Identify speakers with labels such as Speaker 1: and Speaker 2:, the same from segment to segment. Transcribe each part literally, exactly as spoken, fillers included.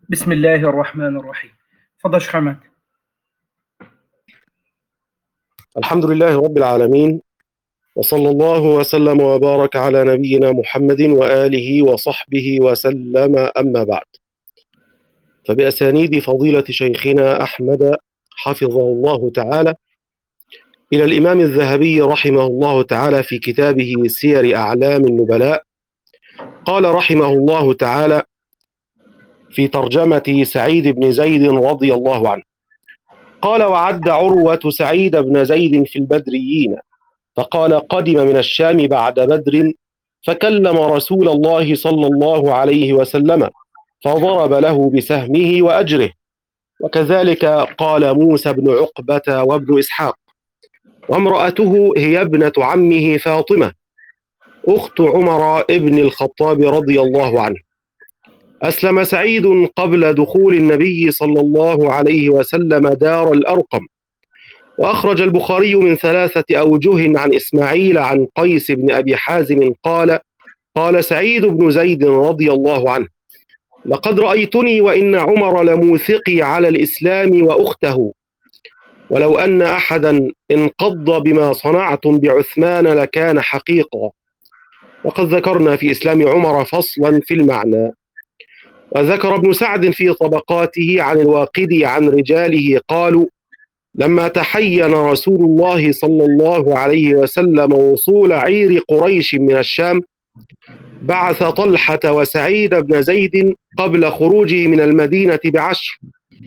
Speaker 1: بسم الله الرحمن الرحيم. تفضل شيخ عماد.
Speaker 2: الحمد لله رب العالمين، وصلى الله وسلم وبارك على نبينا محمد وآله وصحبه وسلم، أما بعد. فبأسانيد فضيلة شيخنا أحمد حفظه الله تعالى إلى الإمام الذهبي رحمه الله تعالى في كتابه سير أعلام النبلاء، قال رحمه الله تعالى في ترجمة سعيد بن زيد رضي الله عنه، قال: وعد عروة سعيد بن زيد في البدريين، فقال: قدم من الشام بعد بدر، فكلم رسول الله صلى الله عليه وسلم، فضرب له بسهمه وأجره. وكذلك قال موسى بن عقبة وابن إسحاق. وامرأته هي ابنة عمه فاطمة أخت عمر ابن الخطاب رضي الله عنه. أسلم سعيد قبل دخول النبي صلى الله عليه وسلم دار الأرقم. وأخرج البخاري من ثلاثة أوجه عن إسماعيل عن قيس بن أبي حازم قال: قال سعيد بن زيد رضي الله عنه: لقد رأيتني وإن عمر لموثقي على الإسلام وأخته، ولو أن أحدا انقض بما صنعتم بعثمان لكان حقيقا. وقد ذكرنا في إسلام عمر فصلا في المعنى. وذكر ابن سعد في طبقاته عن الواقدي عن رجاله قالوا: لما تحين رسول الله صلى الله عليه وسلم وصول عير قريش من الشام، بعث طلحة وسعيد بن زيد قبل خروجه من المدينة بعشر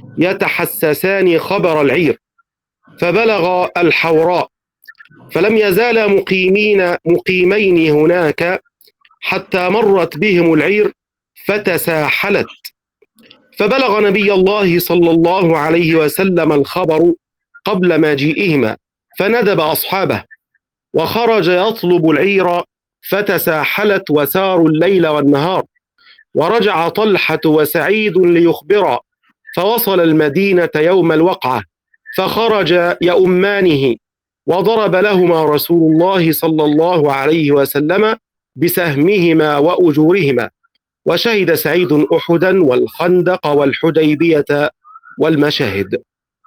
Speaker 2: يتحسسان خبر العير، فبلغ الحوراء، فلم يزالا مقيمين مقيمين هناك حتى مرت بهم العير فتساحلت، فبلغ نبي الله صلى الله عليه وسلم الخبر قبل مجيئهما، فندب أصحابه وخرج يطلب العير، فتساحلت وساروا الليل والنهار. ورجع طلحة وسعيد ليخبرا، فوصل المدينة يوم الوقعة، فخرج يؤمانه، وضرب لهما رسول الله صلى الله عليه وسلم بسهمهما وأجورهما. وشهد سعيد أحدا والخندق والحديبية والمشاهد.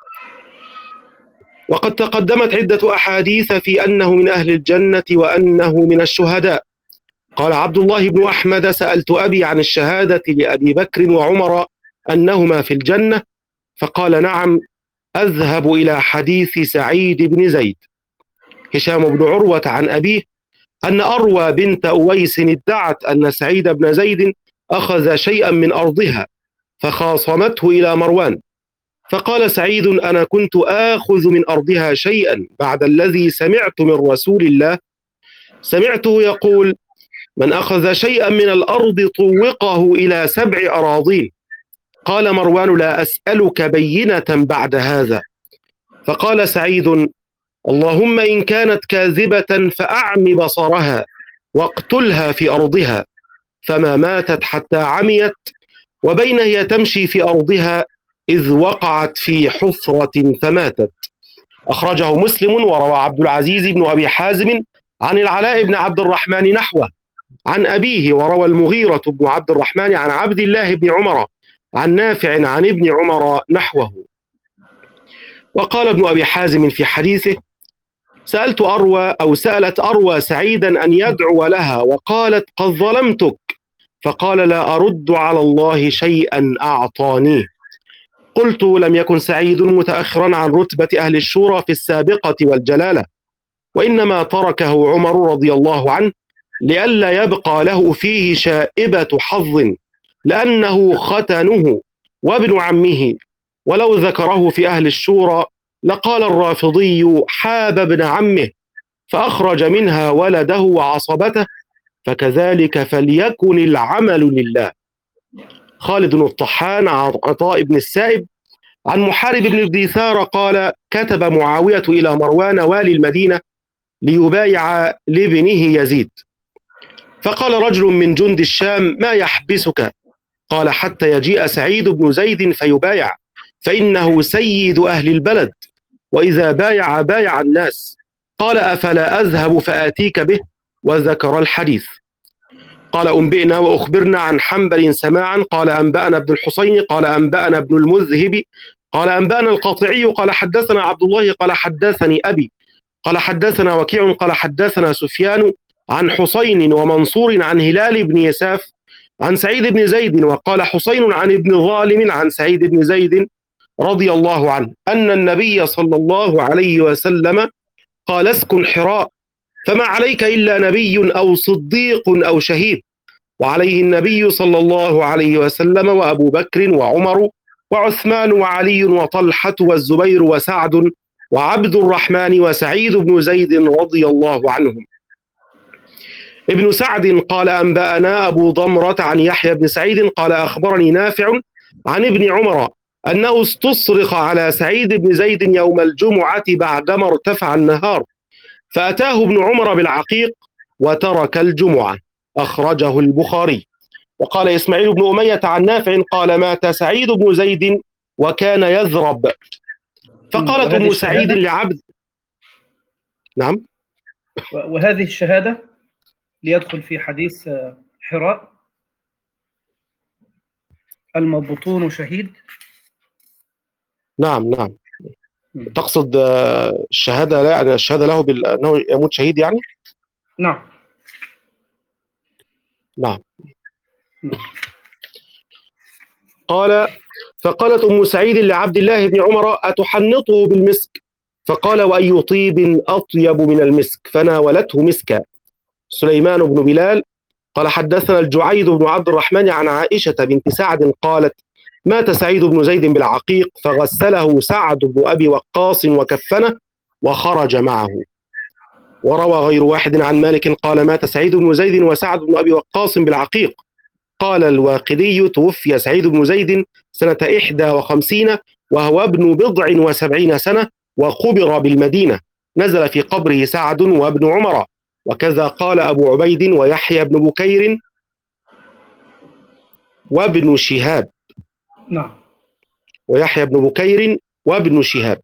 Speaker 2: وقد تقدمت عدة أحاديث في أنه من أهل الجنة وأنه من الشهداء. قال عبد الله بن أحمد: سألت أبي عن الشهادة لأبي بكر وعمر أنهما في الجنة، فقال: نعم، أذهب إلى حديث سعيد بن زيد. هشام بن عروة عن أبيه أن أروى بنت أويس ادعت أن سعيد بن زيد أخذ شيئا من أرضها، فخاصمته إلى مروان، فقال سعيد: أنا كنت آخذ من أرضها شيئا بعد الذي سمعت من رسول الله، سمعته يقول: من أخذ شيئا من الأرض طوقه إلى سبع أراضين. قال مروان: لا أسألك بينة بعد هذا. فقال سعيد: اللهم إن كانت كاذبة فأعم بصرها واقتلها في أرضها. فما ماتت حتى عميت، وبين هي تمشي في أرضها إذ وقعت في حفرة فماتت. أخرجه مسلم. وروى عبد العزيز بن أبي حازم عن العلاء بن عبد الرحمن نحوه عن أبيه. وروى المغيرة بن عبد الرحمن عن عبد الله بن عمر عن نافع عن ابن عمر نحوه. وقال ابن أبي حازم في حديثه: سألت أروى أو سألت أروى سعيدا أن يدعو لها، وقالت: قد ظلمتك، فقال: لا أرد على الله شيئا أعطانيه. قلت: لم يكن سعيد متأخرا عن رتبة أهل الشورى في السابقة والجلالة، وإنما تركه عمر رضي الله عنه لئلا يبقى له فيه شائبة حظ، لأنه ختنه وابن عمه، ولو ذكره في أهل الشورى لقال الرافضي: حاب ابن عمه، فأخرج منها ولده وعصبته، فكذلك فليكن العمل لله. خالد الطحان عن عطاء بن السائب عن محارب بن الديثار قال: كتب معاوية إلى مروان والي المدينة ليبايع لابنه يزيد، فقال رجل من جند الشام: ما يحبسك؟ قال: حتى يجيء سعيد بن زيد فيبايع، فإنه سيد أهل البلد، وإذا بايع بايع الناس. قال: أفلا أذهب فآتيك به؟ وذكر الحديث. قال أنبئنا وأخبرنا عن حنبل سماعا قال أنبأنا ابن الحسين قال أنبأنا ابن المذهب قال أنبأنا القاطعي قال حدثنا عبد الله قال حدثني أبي قال حدثنا وكيع قال حدثنا سفيان عن حسين ومنصور عن هلال بن يساف عن سعيد بن زيد وقال حسين عن ابن ظالم عن سعيد بن زيد رضي الله عنه أن النبي صلى الله عليه وسلم قال اسكن حراء فما عليك إلا نبي أو صديق أو شهيد، وعليه النبي صلى الله عليه وسلم وأبو بكر وعمر وعثمان وعلي وطلحة والزبير وسعد وعبد الرحمن وسعيد بن زيد رضي الله عنهم. ابن سعد قال أنبأنا أبو ضمرة عن يحيى بن سعيد قال أخبرني نافع عن ابن عمر أنه استصرخ على سعيد بن زيد يوم الجمعة بعدما ارتفع النهار، فأتاه ابن عمر بالعقيق وترك الجمعة، أخرجه البخاري. وقال إسماعيل بن أمية عن نافع قال مات سعيد بن زيد وكان يذرب، فقالت أم سعيد لعبد نعم.
Speaker 1: وهذه الشهادة ليدخل في حديث حراء المبطون شهيد.
Speaker 2: نعم نعم. تقصد الشهادة لا يعني الشهادة له بأنه يموت شهيد يعني؟
Speaker 1: نعم
Speaker 2: نعم. قال فقالت أم سعيد لعبد الله بن عمر أتحنطه بالمسك؟ فقال وأي طيب أطيب من المسك؟ فناولته مسكا. سليمان بن بلال قال حدثنا الجعيد بن عبد الرحمن عن عائشة بنت سعد قالت مات سعيد بن زيد بالعقيق فغسله سعد بن أبي وقاص وكفنه وخرج معه. وروى غير واحد عن مالك قال مات سعيد بن زيد وسعد بن أبي وقاص بالعقيق. قال الواقدي توفي سعيد بن زيد سنة إحدى وخمسين وهو ابن بضع وسبعين سنة وقبر بالمدينة، نزل في قبره سعد وابن عمر، وكذا قال أبو عبيد ويحيى بن بكير وابن شهاب.
Speaker 1: نعم.
Speaker 2: ويحيى بن بكير وابن شهاب.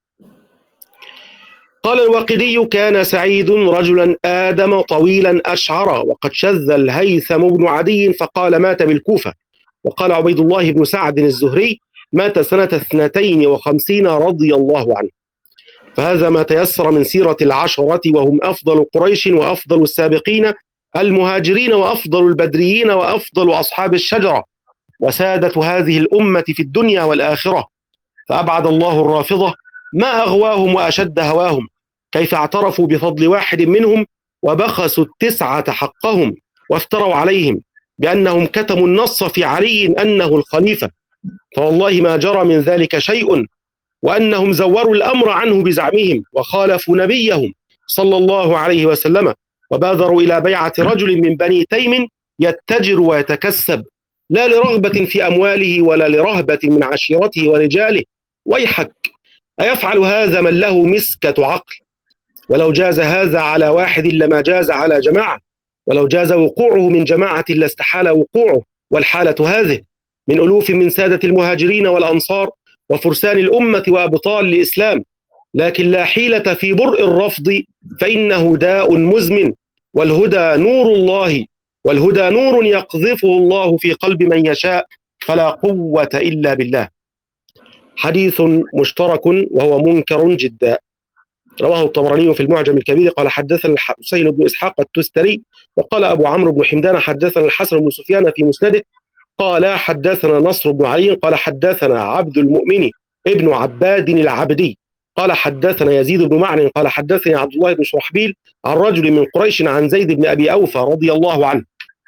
Speaker 2: قال الواقدي كان سعيد رجلا آدم طويلا أشعر وقد شذ الهيثم بن عدي فقال مات بالكوفة. وقال عبيد الله بن سعد الزهري مات سنة اثنتين وخمسين رضي الله عنه. فهذا ما تيسر من سيرة العشرة وهم أفضل قريش وأفضل السابقين المهاجرين وأفضل البدريين وأفضل أصحاب الشجرة وسادة هذه الأمة في الدنيا والآخرة. فأبعد الله الرافضة ما أغواهم وأشد هواهم، كيف اعترفوا بفضل واحد منهم وبخسوا التسعة حقهم وافتروا عليهم بأنهم كتموا النص في علي أنه الخليفة، فوالله ما جرى من ذلك شيء، وأنهم زوروا الأمر عنه بزعمهم وخالفوا نبيهم صلى الله عليه وسلم وبادروا إلى بيعة رجل من بني تيم يتجر ويتكسب لا لرغبة في أمواله ولا لرهبة من عشيرته ورجاله. ويحك، أيفعل هذا من له مسكة عقل؟ ولو جاز هذا على واحد لما جاز على جماعة، ولو جاز وقوعه من جماعة لاستحال وقوعه. والحالة هذه من ألوف من سادة المهاجرين والأنصار وفرسان الأمة وأبطال الإسلام، لكن لا حيلة في برء الرفض فإنه داء مزمن، والهدى نور الله، والهدى نور يقذفه الله في قلب من يشاء، فلا قوة إلا بالله. حديث مشترك وهو منكر جدا. رواه الطبراني في المعجم الكبير قال حدثنا الحسين بن إسحاق التستري وقال أبو عمرو بن حمدان حدثنا الحسن بن سفيان في مسنده قال حدثنا نصر بن علي قال حدثنا عبد المؤمن ابن عباد العبدي قال حدثنا يزيد بن معن قال حدثني عبد الله بن شرحبيل عن رجل من قريش عن زيد بن أبي أوفى رضي الله عنه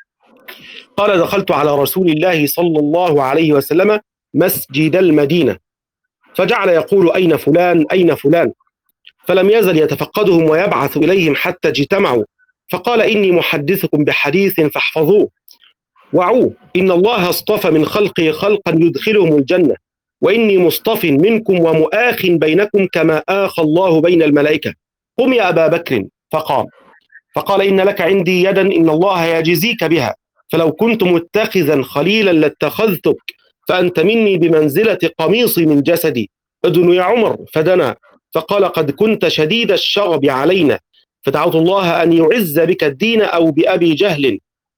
Speaker 2: قال دخلت على رسول الله صلى الله عليه وسلم مسجد المدينة فجعل يقول أين فلان أين فلان، فلم يزل يتفقدهم ويبعث إليهم حتى اجتمعوا، فقال إني محدثكم بحديث فاحفظوه وعوه، إن الله اصطفى من خلقه خلقا يدخلهم الجنة، وإني مصطف منكم ومؤاخ بينكم كما آخى الله بين الملائكة، قم يا أبا بكر. فقام فقال إن لك عندي يدا إن الله يجزيك بها، فلو كنت متخذا خليلا لاتخذتك، فأنت مني بمنزلة قميصي من جسدي، ادن يا عمر. فدنا فقال قد كنت شديد الشغب علينا، فدعوت الله أن يعز بك الدين أو بأبي جهل،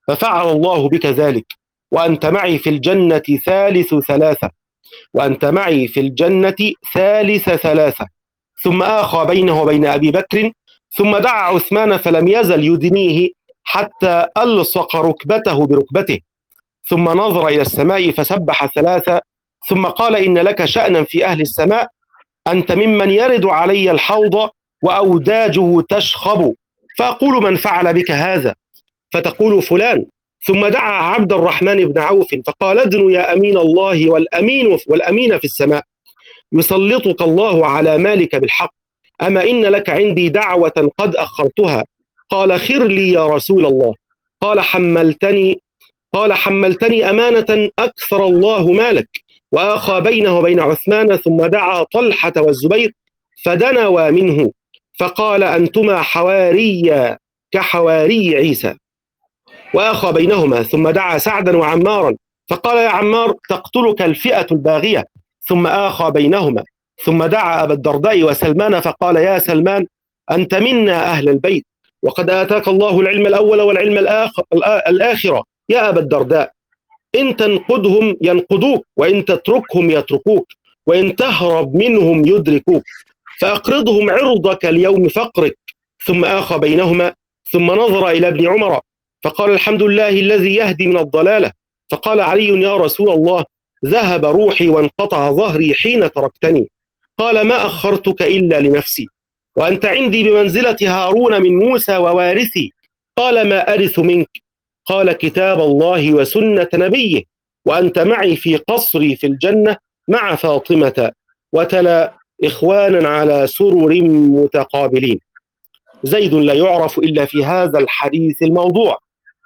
Speaker 2: ففعل الله بك ذلك، وأنت معي في الجنة ثالث ثلاثة، وأنت معي في الجنة ثالث ثلاثة. ثم آخى بينه وبين أبي بكر، ثم دعا عثمان فلم يزل يدنيه حتى ألصق ركبته بركبته، ثم نظر إلى السماء فسبح ثلاثة، ثم قال: إن لك شأنا في أهل السماء، أنت ممن يرد علي الحوض وأوداجه تشخب، فأقول: من فعل بك هذا؟ فتقول: فلان. ثم دعا عبد الرحمن بن عوف فقال: ادن يا أمين الله والأمين والأمين في السماء، يسلطك الله على مالك بالحق، أما إن لك عندي دعوة قد أخرتها. قال: خر لي يا رسول الله. قال: حملتني قال حملتني أمانة أكثر الله مالك. وآخى بينه وبين عثمان، ثم دعا طلحة والزبير فدنوا منه، فقال: أنتما حواري كحواري عيسى. وآخى بينهما، ثم دعا سعدا وعمارا فقال: يا عمار، تقتلك الفئة الباغية. ثم آخى بينهما، ثم دعا أبا الدرداء وسلمان فقال: يا سلمان، أنت منا أهل البيت، وقد آتاك الله العلم الأول والعلم الآخر الآخرة يا أبا الدرداء، إن تنقدهم ينقدوك، وإن تتركهم يتركوك، وإن تهرب منهم يدركوك، فأقرضهم عرضك اليوم فقرك. ثم آخى بينهما، ثم نظر إلى ابن عمر فقال: الحمد لله الذي يهدي من الضلالة. فقال علي: يا رسول الله، ذهب روحي وانقطع ظهري حين تركتني. قال: ما أخرتك إلا لنفسي، وأنت عندي بمنزلة هارون من موسى ووارثي. قال: ما أرث منك؟ قال: كتاب الله وسنة نبيه، وأنت معي في قصري في الجنة مع فاطمة. وتلا: إخوانا على سرر متقابلين. زيد لا يعرف إلا في هذا الحديث الموضوع.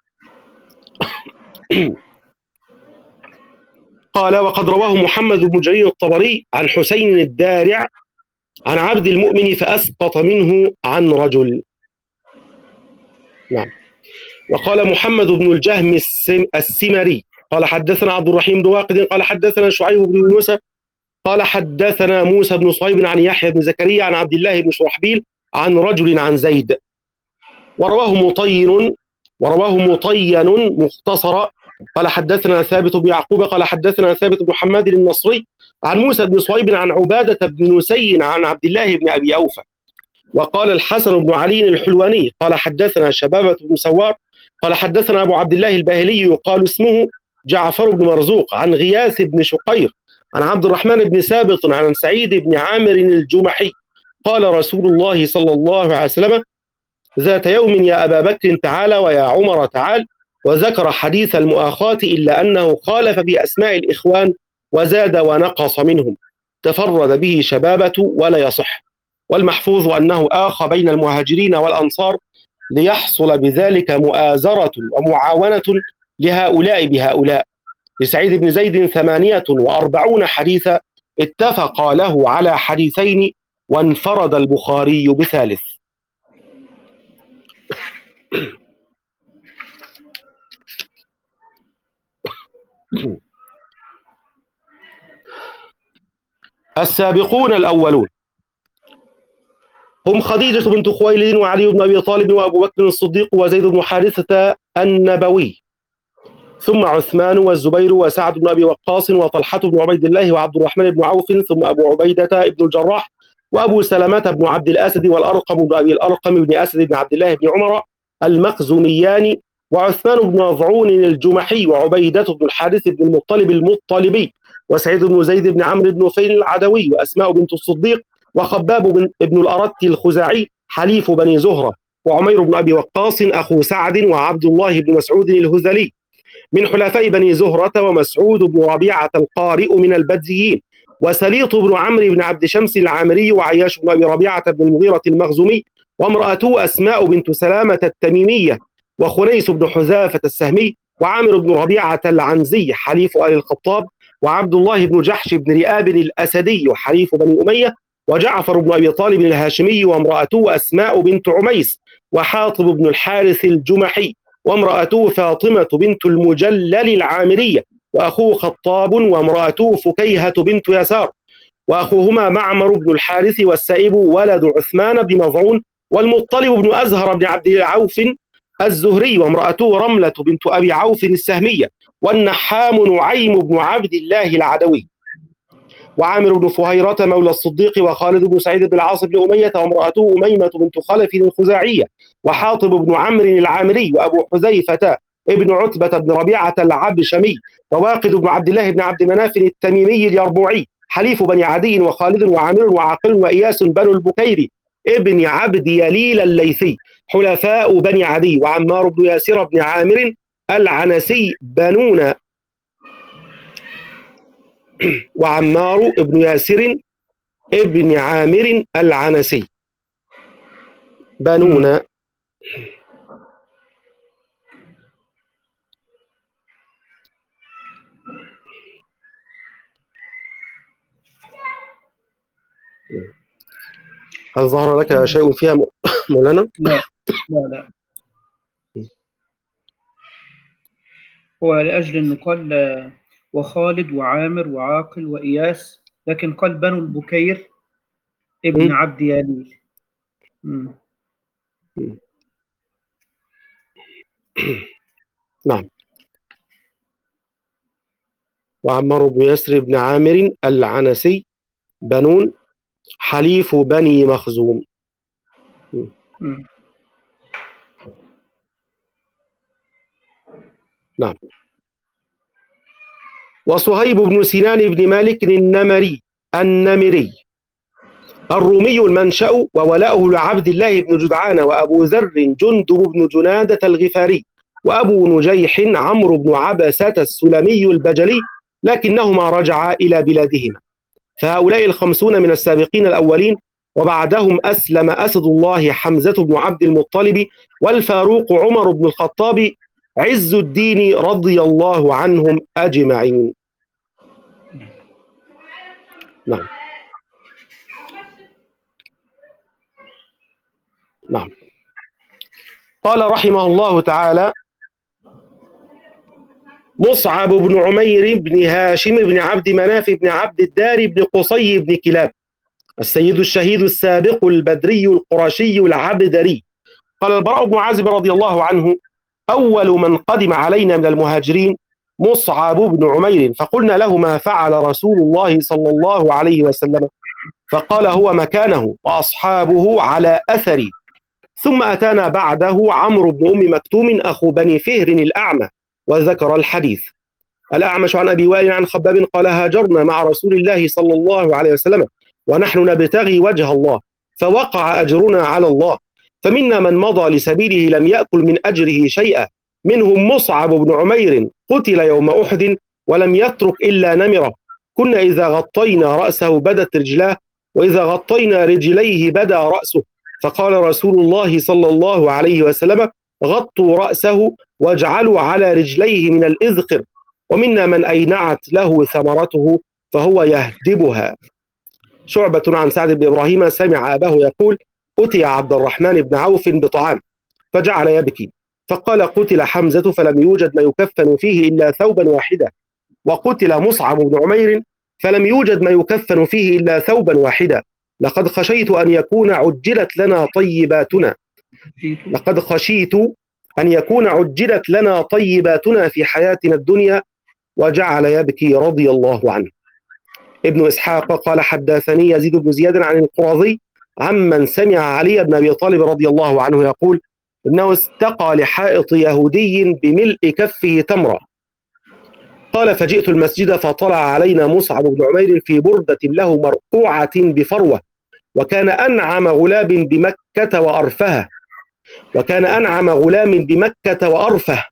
Speaker 2: قال: وقد رواه محمد بن جرير الطبري عن حسين الدارع عن عبد المؤمن فأسقط منه عن رجل. نعم. وقال محمد بن الجهم السمري قال: حدثنا عبد الرحيم بن واقد قال: حدثنا شعيب بن موسى قال: حدثنا موسى بن صهيب عن يحيى بن زكريا عن عبد الله بن شرحبيل عن رجل عن زيد. ورواه مطين ورواه مطين مختصرا قال: حدثنا ثابت بن يعقوب قال: حدثنا ثابت بن حماد النصري عن موسى بن صهيب عن عبادة بن نسي عن عبد الله بن أبي أوفى. وقال الحسن بن علي الحلواني قال: حدثنا شبابة بن سوار قال: حدثنا أبو عبد الله الباهلي يقال اسمه جعفر بن مرزوق عن غياث بن شقير عن عبد الرحمن بن سابط عن سعيد بن عامر الجمحي قال: رسول الله صلى الله عليه وسلم: ذات يوم يا أبا بكر تعالى، ويا عمر تعال. وذكر حديث المؤاخاة، إلا أنه خالف بأسماء الإخوان وزاد ونقص منهم، تفرد به شبابة ولا يصح. والمحفوظ أنه آخى بين المهاجرين والأنصار ليحصل بذلك مؤازرة ومعاونة لهؤلاء بهؤلاء. لسعيد بن زيد ثمانية وأربعون حديثا اتفق له على حديثين، وانفرد البخاري بثالث. السابقون الأولون هم خديجة بنت خويلد وعلي بن أبي طالب وأبو بكر الصديق وزيد بن حارثة النبوي، ثم عثمان والزبير وسعد بن أبي وقاص وطلحة بن عبيد الله وعبد الرحمن بن عوف، ثم أبو عبيدة بن الجراح وأبو سلمة بن عبد الأسد والأرقم بن أبي الأرقم بن أسد بن عبد الله بن عمر المخزوميان، وعثمان بن مظعون الجمحي، وعبيدة بن الحارث بن المطلب المطلبي، وسعيد بن زيد بن عمرو بن نفيل العدوي، وأسماء بنت الصديق، وخباب بن ابن الأرت الخزاعي حليف بني زهرة، وعمير بن أبي وقاص أخو سعد، وعبد الله بن مسعود الهذلي من حلفاء بني زهرة، ومسعود بن ربيعة القارئ من البدزيين، وسليط بن عمرو بن عبد شمس العامري، وعياش بن أبي ربيعة بن المغيرة المخزومي، وامرأته أسماء بنت سلامة التميمية، وخنيس بن حذافة السهمي، وعامر بن ربيعة العنزي حليف آل الخطاب، وعبد الله بن جحش بن رئاب الأسدي حليف بني أمية، وجعفر بن أبي طالب الهاشمي، وامرأته أسماء بنت عميس، وحاطب بن الحارث الجمحي، وامرأته فاطمة بنت المجلل العامرية، وأخوه خطاب، وامرأته فكيهة بنت يسار، وأخوهما معمر بن الحارث، والسائب ولد عثمان بن مظعون، والمطلب بن أزهر بن عبد عوف الزهري، وامرأته رملة بنت أبي عوف السهمية، والنحام نعيم بن عبد الله العدوي، وعامر بن فهيرة مولى الصديق، وخالد بن سعيد بن العاص بن أمية، وامرأته أميمة بنت خلف الخزاعية، وحاطب بن عمرو العامري، وأبو حذيفة ابن عتبة بن ربيعة العبشمي، وواقد بن عبد الله بن عبد مناف التميمي اليربوعي، حليف بني عدي، وخالد وعامر وعاقل وإياس بن البكيري ابن عبد يليل الليثي، حلفاء بني عدي، وعمار بن ياسر بن عامر العنسي بنون وعمار بن ياسر ابن عامر العنسي بنون. هل ظهر لك شيء فيها مولانا؟
Speaker 1: لا لا لا، هو لأجل أنه قال وخالد وعامر وعاقل وإياس، لكن قال بنو البكير ابن
Speaker 2: م?
Speaker 1: عبد يليل. م.
Speaker 2: نعم. وعمار بن ياسر بن عامر العنسي بنون، حليف بني مخزوم.
Speaker 1: م.
Speaker 2: نعم. وصهيب بن سنان بن مالك النمري النمري الرومي المنشأ، وولاؤه لعبد الله بن جدعان، وأبو ذر جندب بن جنادة الغفاري، وأبو نجيح عمرو بن عبسة السلمي البجلي، لكنهما رجعا إلى بلادهما. فهؤلاء الخمسون من السابقين الأولين، وبعدهم أسلم أسد الله حمزة بن عبد المطلب، والفاروق عمر بن الخطاب عز الدين رضي الله عنهم أجمعين. نعم. نعم. قال رحمه الله تعالى: مصعب بن عمير بن هاشم بن عبد مناف بن عبد الدار بن قصي بن كلاب، السيد الشهيد السابق البدري القرشي العبدري. قال البراء بن عازب رضي الله عنه: أول من قدم علينا من المهاجرين مصعب بن عمير، فقلنا له: ما فعل رسول الله صلى الله عليه وسلم؟ فقال: هو مكانه وأصحابه على أثري. ثم أتانا بعده عمرو بن أم مكتوم أخو بني فهر الأعمى، وذكر الحديث. الأعمش عن أبي وائل عن خباب قال: هاجرنا مع رسول الله صلى الله عليه وسلم ونحن نبتغي وجه الله، فوقع أجرنا على الله، فمنا من مضى لسبيله لم يأكل من أجره شيئا، منهم مصعب بن عمير قتل يوم أحد ولم يترك إلا نمرة، كنا إذا غطينا رأسه بدت رجلاه، وإذا غطينا رجليه بدا رأسه، فقال رسول الله صلى الله عليه وسلم: غطوا رأسه واجعلوا على رجليه من الإذخر، ومنا من أينعت له ثمرته فهو يهدبها. شعبة عن سعد بن إبراهيم سمع أباه يقول: أتي عبد الرحمن بن عوف بطعام فجعل يبكي، فقال: قتل حمزة فلم يوجد ما يكفن فيه إلا ثوبا واحدا، وقتل مصعب بن عمير فلم يوجد ما يكفن فيه إلا ثوبا واحدا، لقد خشيت أن يكون عجلت لنا طيباتنا لقد خشيت أن يكون عجلت لنا طيباتنا في حياتنا الدنيا، وجعل يبكي رضي الله عنه. ابن إسحاق قال: حدثني يزيد بن زياد عن القرظي عمن سمع علي بن أبي طالب رضي الله عنه يقول: إنه استقى لحائط يهودي بملء كفه تمرة، قال: فجئت المسجد فطلع علينا مصعب بن عمير في بردة له مرقوعة بفروة، وكان أنعم غلام بمكة وأرفها وكان أنعم غلام بمكة وأرفه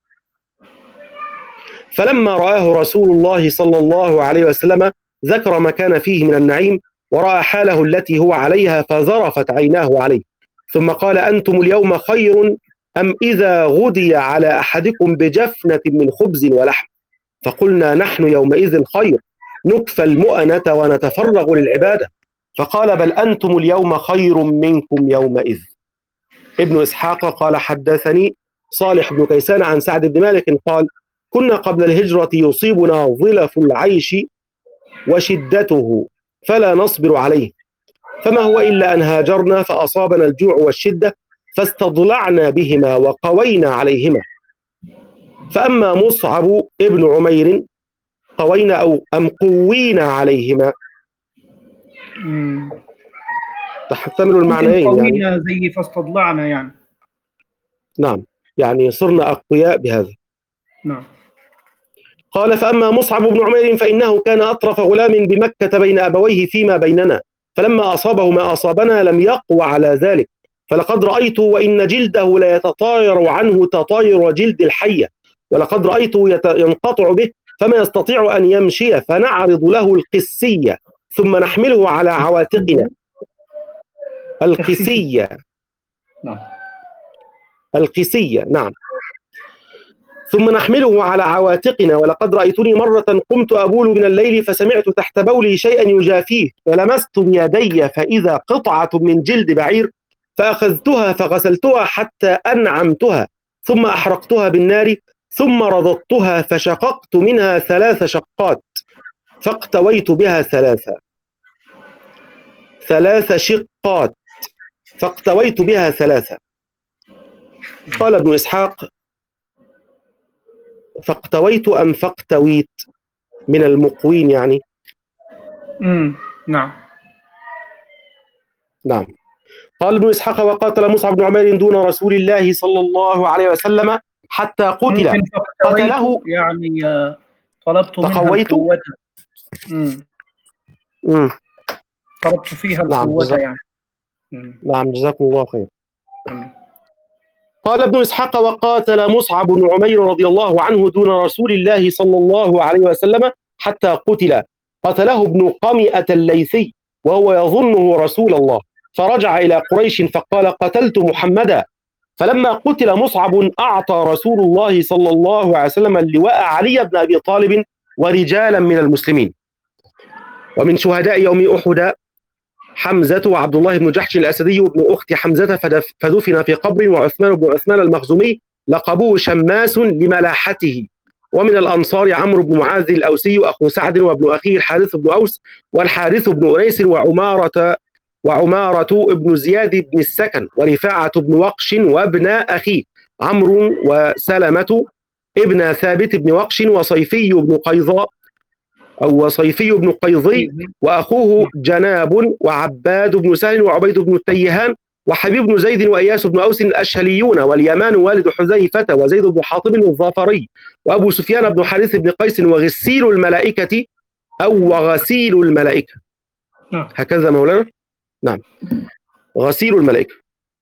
Speaker 2: فلما رآه رسول الله صلى الله عليه وسلم ذكر ما كان فيه من النعيم، ورأى حاله التي هو عليها فذرفت عيناه عليه، ثم قال: أنتم اليوم خير أم إذا غدي على أحدكم بجفنة من خبز ولحم؟ فقلنا: نحن يومئذ خير، نكفى المؤنة ونتفرغ للعبادة. فقال: بل أنتم اليوم خير منكم يومئذ. ابن إسحاق قال: حدثني صالح بن كيسان عن سعد بن مالك قال: كنا قبل الهجرة يصيبنا ظلف العيش وشدته فلا نصبر عليه، فما هو إلا أن هاجرنا فأصابنا الجوع والشدة، فاستضلعنا بهما وقوينا عليهما. فأما مصعب ابن عمير قوينا أو أم قوينا عليهما،
Speaker 1: مم.
Speaker 2: تحتمل
Speaker 1: ممكن
Speaker 2: المعنيين يعني.
Speaker 1: قوينا زي فاستضلعنا يعني.
Speaker 2: نعم، يعني صرنا أقوياء بهذا.
Speaker 1: نعم.
Speaker 2: قال فأما مصعب بن عمير فإنه كان أطرف غلام بمكة بين أبويه فيما بيننا، فلما أصابه ما أصابنا لم يقوى على ذلك، فلقد رأيت وإن جلده ليتطاير عنه تطاير جلد الحية، ولقد رأيته يت- ينقطع به فما يستطيع أن يمشي، فنعرض له القسية ثم نحمله على عواتقنا. القسية،
Speaker 1: نعم.
Speaker 2: القسية نعم، ثم نحمله على عواتقنا. ولقد رأيتني مرة قمت أبول من الليل فسمعت تحت بولي شيئا يجافيه، فلمست بيدي فإذا قطعة من جلد بعير، فأخذتها فغسلتها حتى أنعمتها، ثم أحرقتها بالنار، ثم رضضتها فشققت منها ثلاث شقات، فاقتويت بها ثلاثة ثلاث شقات فاقتويت بها ثلاثة. قال ابن إسحاق فاقتويت أم فاقتويت من المقوين يعني.
Speaker 1: مم. نعم.
Speaker 2: نعم. قال ابن إسحاق وقاتل مصعب بن عمير دون رسول الله صلى الله عليه وسلم حتى قتل.
Speaker 1: ممكن فاقتويت
Speaker 2: قتله
Speaker 1: يعني آه، طلبت منها
Speaker 2: تقويت.
Speaker 1: القوة. مم.
Speaker 2: مم.
Speaker 1: طلبت فيها
Speaker 2: نعم
Speaker 1: القوة
Speaker 2: جزاك
Speaker 1: يعني. مم.
Speaker 2: نعم جزاكم الله خير.
Speaker 1: مم.
Speaker 2: قال ابن إسحاق وقاتل مصعب بن عمير رضي الله عنه دون رسول الله صلى الله عليه وسلم حتى قتل. قتله ابن قمئة الليثي وهو يظنه رسول الله، فرجع إلى قريش فقال قتلت محمدا. فلما قتل مصعب أعطى رسول الله صلى الله عليه وسلم اللواء علي بن أبي طالب ورجالا من المسلمين. ومن شهداء يوم أحد حمزة وعبد الله بن جحش الأسدي وابن أخت حمزة فدف فدفن في قبر، وعثمان بن عثمان المخزومي لقبوه شماس لملاحته. ومن الأنصار عمرو بن معاذ الأوسي أخو سعد وابن أخيه الحارث بن أوس والحارث بن أنيس وعمارة وعمارة ابن زياد بن السكن ورفاعة بن وقش وابن أخيه عمرو وسلمة ابن ثابت بن وقش وصيفي بن قيظاء أو وصيفي بن قيظي وأخوه جناب وعباد بن سهل وعبيد بن التيهان وحبيب بن زيد وإياس بن أوس الأشهليون واليمان والد حذيفة وزيد بن حاطب الظافري وأبو سفيان بن حارث بن قيس وغسيل الملائكة أو وغسيل الملائكة.
Speaker 1: نعم.
Speaker 2: هكذا مولانا. نعم، غسيل الملائكة.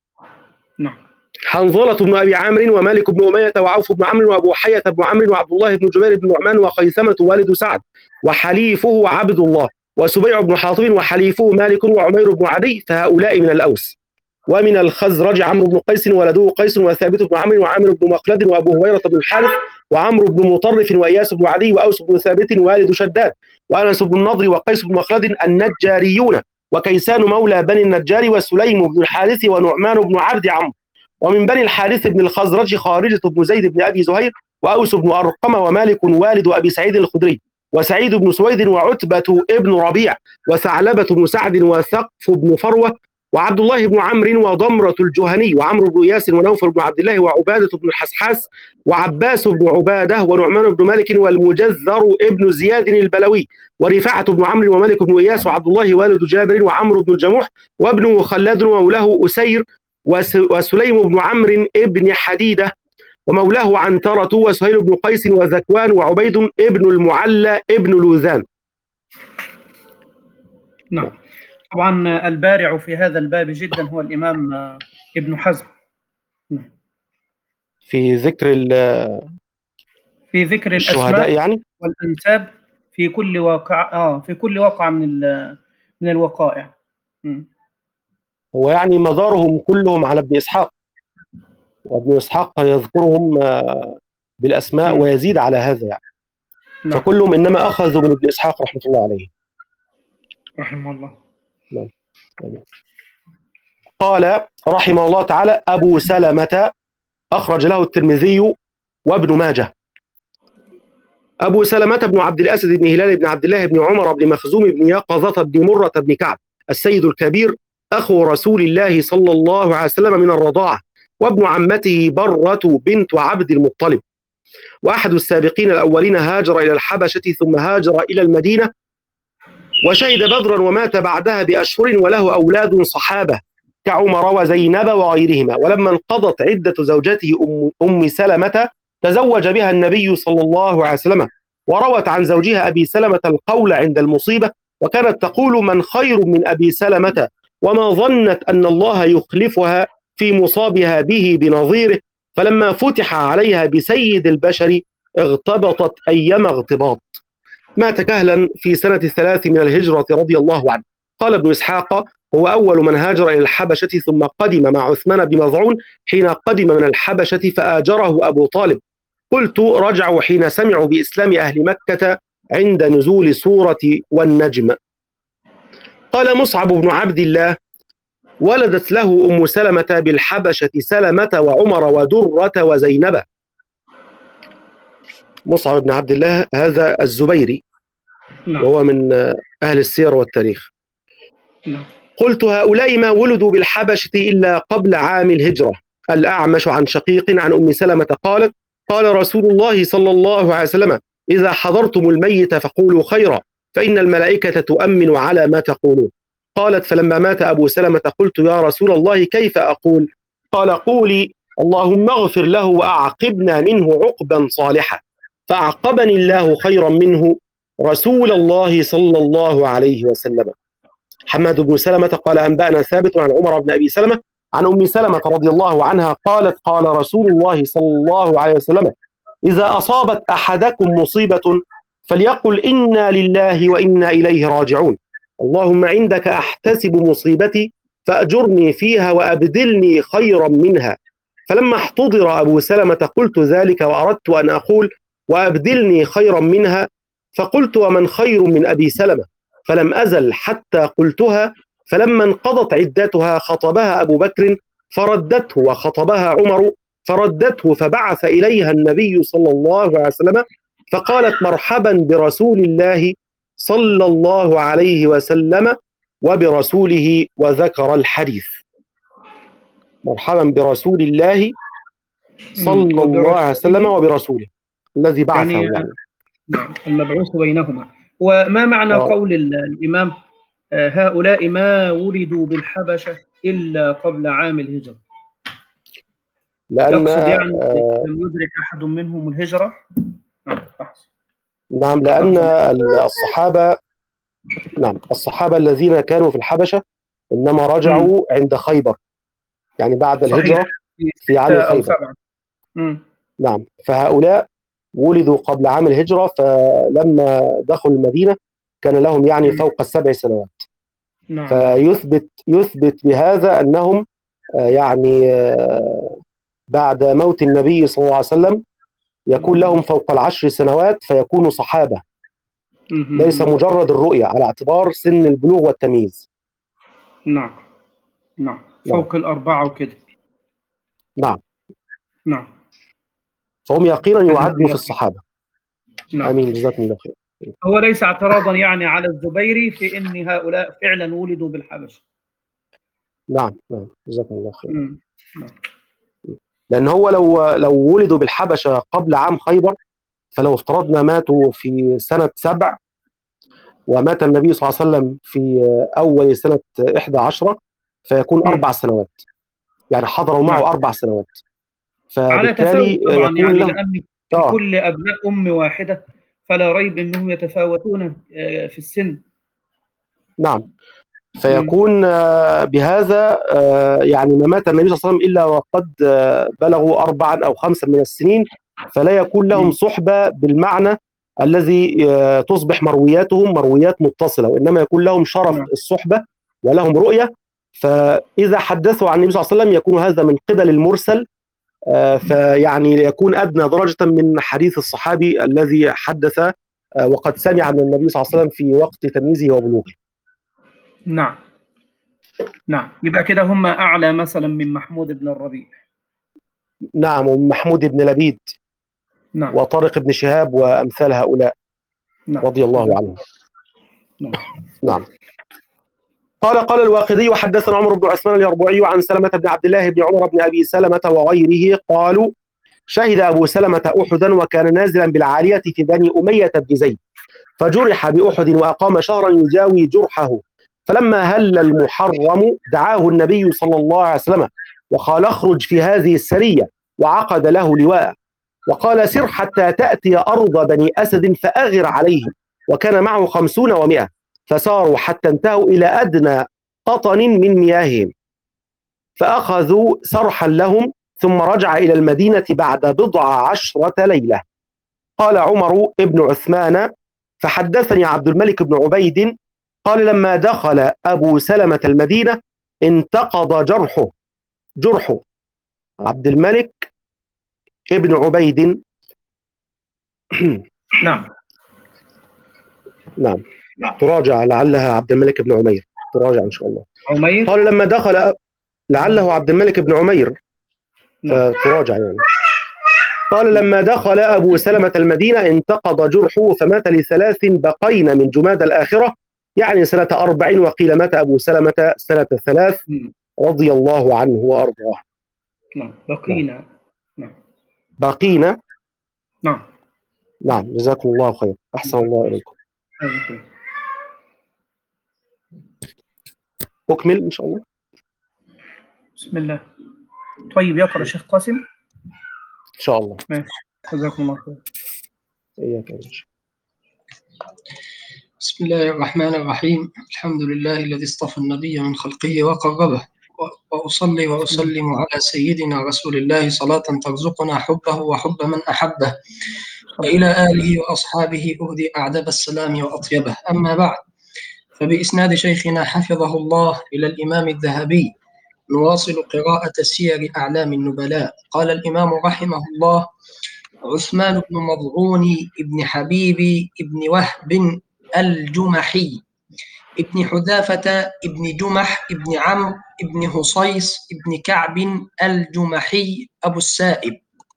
Speaker 1: نعم.
Speaker 2: حنظلة بن أبي عامر ومالك بن أمية وعوف بن عمرو وأبو حية بن عمرو وعبد الله بن جبير بن نعمان وخيثمة والد سعد وحليفه عبد الله وسبيع بن حاطب وحليفه مالك وعمير بن عدي، فهؤلاء من الأوس. ومن الخزرج عمرو بن قيس ولده قيس وثابت بن عمرو وعامر بن مخلد وأبو هريرة بن الحارث وعمرو بن مطرف وإياس بن عدي وأوس بن ثابت والد شداد وأنس بن النضر وقيس بن مخلد النجاريون وكيسان مولى بني النجار وسليم بن الحارث ونعمان بن عبد عمرو. ومن بني الحارث بن الخزرج خارجة بن زيد بن أبي زهير وأوس بن أرقم ومالك والد أبي سعيد الخدري وسعيد بن سويد وعتبة ابن ربيع وثعلبة بن سعد وثقف بن فروة وعبد الله بن عمرو وضمرة الجهني وعمرو بن ياس ونوفل بن عبد الله وعبادة بن الحسحاس وعباس بن عبادة ونعمان بن مالك والمجذر ابن زياد البلوي ورفاعة بن عمرو ومالك بن إياس وعبد الله والد جابر وعمرو بن الجموح وابنه خلاد ومولاه أسير وسليم بن عمرو ابن حديدة ومولاه عنترة وسهيل بن قيس وذكوان وعبيد ابن المعلى ابن لوذان.
Speaker 1: نعم. طبعا البارع في هذا الباب جدا هو الإمام ابن حزم
Speaker 2: في ذكر
Speaker 1: في ذكر
Speaker 2: الشهداء
Speaker 1: الأسماء
Speaker 2: يعني
Speaker 1: والأنساب في كل واقع آه في كل واقع من من الوقائع. م.
Speaker 2: هو يعني مدارهم كلهم على ابن إسحاق، وابن إسحاق يذكرهم بالأسماء م. ويزيد على هذا يعني. نعم. فكلهم إنما أخذوا من ابن إسحاق رحمة الله عليه
Speaker 1: رحمه الله.
Speaker 2: نعم. قال رحمه الله تعالى أبو سلمة أخرج له الترمذي وابن ماجه. أبو سلمة بن عبد الأسد بن هلال بن عبد الله بن عمر بن مخزوم بن يقظة بن مرة بن كعب السيد الكبير أخو رسول الله صلى الله عليه وسلم من الرضاعة، وابن عمته برة بنت عبد المطلب، وأحد السابقين الأولين هاجر إلى الحبشة ثم هاجر إلى المدينة، وشهد بدرا ومات بعدها بأشهر، وله أولاد صحابة كعمر وزينب وغيرهما. ولما انقضت عدة زوجته أم, أم سلمة تزوج بها النبي صلى الله عليه وسلم، وروت عن زوجها أبي سلمة القول عند المصيبة، وكانت تقول: من خير من أبي سلمة، وما ظنت أن الله يخلفها في مصابها به بنظيره، فلما فتح عليها بسيد البشر اغتبطت أيما اغتباط. مات كهلا في سنة الثلاث من الهجرة رضي الله عنه. قال ابن إسحاق: هو أول من هاجر إلى الحبشة، ثم قدم مع عثمان بمظعون حين قدم من الحبشة فآجره أبو طالب. قلت: رجعوا حين سمعوا بإسلام أهل مكة عند نزول سورة والنجم. قال مصعب بن عبد الله: ولدت له أم سلمة بالحبشة سلمة وعمر ودرة وزينب. مصعب بن عبد الله هذا الزبيري،
Speaker 1: نعم.
Speaker 2: وهو من أهل السير والتاريخ.
Speaker 1: نعم.
Speaker 2: قلت: هؤلاء ما ولدوا بالحبشة إلا قبل عام الهجرة. الأعمش عن شقيق عن أم سلمة قالت: قال رسول الله صلى الله عليه وسلم: إذا حضرتم الميت فقولوا خيرا، فإن الملائكة تؤمن على ما تقولون. قالت: فلما مات أبو سلمة قلت: يا رسول الله كيف أقول؟ قال: قولي: اللهم اغفر له وأعقبنا منه عقبا صالحا. فأعقبني الله خيرا منه رسول الله صلى الله عليه وسلم. حماد بن سلمة قال: أنبأنا ثابت عن عمر بن أبي سلمة عن أم سلمة رضي الله عنها قالت: قال رسول الله صلى الله عليه وسلم: إذا أصابت أحدكم مصيبة فليقل إنا لله وإنا إليه راجعون، اللهم عندك أحتسب مصيبتي فأجرني فيها وأبدلني خيرا منها. فلما احتضر أبو سلمة قلت ذلك، وأردت أن أقول: وأبدلني خيرا منها، فقلت: ومن خير من أبي سلمة؟ فلم أزل حتى قلتها. فلما انقضت عدتها خطبها أبو بكر فردته، وخطبها عمر فردته، فبعث إليها النبي صلى الله عليه وسلم فقالت: مرحبا برسول الله صلى الله عليه وسلم وبرسوله، وذكر الحديث. مرحبا برسول الله صلى الله عليه وسلم وبرسوله الذي بعثه.
Speaker 1: يعني,
Speaker 2: يعني.
Speaker 1: نعم، المبعوث بينهما. وما معنى
Speaker 2: آه.
Speaker 1: قول الإمام: هؤلاء ما ولدوا بالحبشة إلا قبل عام الهجرة؟
Speaker 2: لأن
Speaker 1: يقصد يعني
Speaker 2: آه
Speaker 1: لم يدرك أحد منهم الهجرة؟
Speaker 2: نعم، لأن الصحابة نعم الصحابة الذين كانوا في الحبشة إنما رجعوا م. عند خيبر، يعني بعد الهجرة في عام خيبر. نعم، فهؤلاء ولدوا قبل عام الهجرة، فلما دخلوا المدينة كان لهم يعني فوق السبع سنوات.
Speaker 1: نعم.
Speaker 2: فيثبت يثبت بهذا أنهم يعني بعد موت النبي صلى الله عليه وسلم يكون لهم فوق العشر سنوات، فيكونوا صحابة، ليس مجرد الرؤية، على اعتبار سن البلوغ والتمييز.
Speaker 1: نعم. نعم، فوق نعم. الأربعة وكده.
Speaker 2: نعم.
Speaker 1: نعم.
Speaker 2: فهم يقينا يعدوا في الصحابة.
Speaker 1: نعم.
Speaker 2: آمين، جزاكم الله خير.
Speaker 1: هو ليس اعتراضا يعني على الزبيري في أن هؤلاء فعلا ولدوا بالحبشة.
Speaker 2: نعم نعم، جزاكم الله خير.
Speaker 1: نعم.
Speaker 2: لأن هو لو لو ولدوا بالحبشة قبل عام خيبر، فلو افترضنا ماتوا في سنة سبع ومات النبي صلى الله عليه وسلم في أول سنة إحدى عشرة، فيكون م. أربع سنوات، يعني حضروا معه نعم. أربع سنوات، فبالتالي
Speaker 1: طبعا
Speaker 2: يكون
Speaker 1: يعني
Speaker 2: له
Speaker 1: لأن آه. كل أبناء أم واحدة، فلا ريب أنهم يتفاوتون في السن.
Speaker 2: نعم، فيكون بهذا يعني ما مات النبي صلى الله عليه وسلم إلا وقد بلغوا أربعا أو خمسا من السنين، فلا يكون لهم صحبة بالمعنى الذي تصبح مروياتهم مرويات متصلة، وإنما يكون لهم شرف الصحبة ولهم رؤية. فإذا حدثوا عن النبي صلى الله عليه وسلم يكون هذا من قبل المرسل، فيعني يكون أدنى درجة من حديث الصحابي الذي حدث وقد سمع من النبي صلى الله عليه وسلم في وقت تمييزه وبلوغه.
Speaker 1: نعم نعم، يبقى كده هم أعلى مثلا من محمود بن الربيع.
Speaker 2: نعم، ومحمود بن لبيد. نعم. وطارق بن شهاب وأمثال هؤلاء. نعم. رضي الله عنهم.
Speaker 1: نعم.
Speaker 2: نعم. قال قال الواقدي وحدثنا عمر بن عثمان اليربوعي عن سلمة بن عبد الله بن عمر بن أبي سلمة وغيره قالوا شهد أبو سلمة أحدا وكان نازلا بالعالية في بني أمية بن زيد فجرح بأحد وأقام شهرا يجاوي جرحه، فلما هل المحرم دعاه النبي صلى الله عليه وسلم وقال اخرج في هذه السرية وعقد له لواء وقال سر حتى تأتي أرض بني أسد فأغر عليهم، وكان معه خمسون ومئة فساروا حتى انتهوا إلى أدنى قطن من مياههم فأخذوا سرحا لهم ثم رجع إلى المدينة بعد بضع عشرة ليلة. قال عمر ابن عثمان فحدثني عبد الملك بن عبيد قال لما دخل أبو سلمة المدينة انتقض جرحه جرحه عبد الملك ابن عبيد
Speaker 1: نعم
Speaker 2: نعم تراجع لعلها عبد الملك بن عمير، تراجع إن شاء الله.
Speaker 1: عمير
Speaker 2: قال لما دخل لعله عبد الملك بن عمير
Speaker 1: نعم.
Speaker 2: تراجع يعني. قال لما دخل أبو سلمة المدينة انتقض جرحه فمات لثلاث بقين من جماد الآخرة يعني سنة أربع، وقيل مات أبو سلمة سنة ثلاث رضي الله عنه وأرضاه.
Speaker 1: نعم بقينا. نعم
Speaker 2: بقينا.
Speaker 1: نعم
Speaker 2: نعم جزاكم الله خير، أحسن الله إليكم. أكمل إن شاء الله.
Speaker 1: بسم الله. طيب يقرأ الشيخ قاسم
Speaker 2: إن شاء الله.
Speaker 1: ماشي جزاكم الله خير.
Speaker 2: إياك يا شيخ.
Speaker 3: بسم الله الرحمن الرحيم. الحمد لله الذي اصطفى النبي من خلقه وقربه، وأصلي وأسلم على سيدنا رسول الله صلاة ترزقنا حبه وحب من أحبه، وإلى آله وأصحابه أهدي أعدب السلام وأطيبه. أما بعد، فبإسناد شيخنا حفظه الله إلى الإمام الذهبي نواصل قراءة سير أعلام النبلاء. قال الإمام رحمه الله: عثمان بن مضعون ابن حبيب ابن وهب الجمحي ابن حذافة ابن جمح ابن عمرو ابن هصيص ابن كعب الجمحي أبو السائب،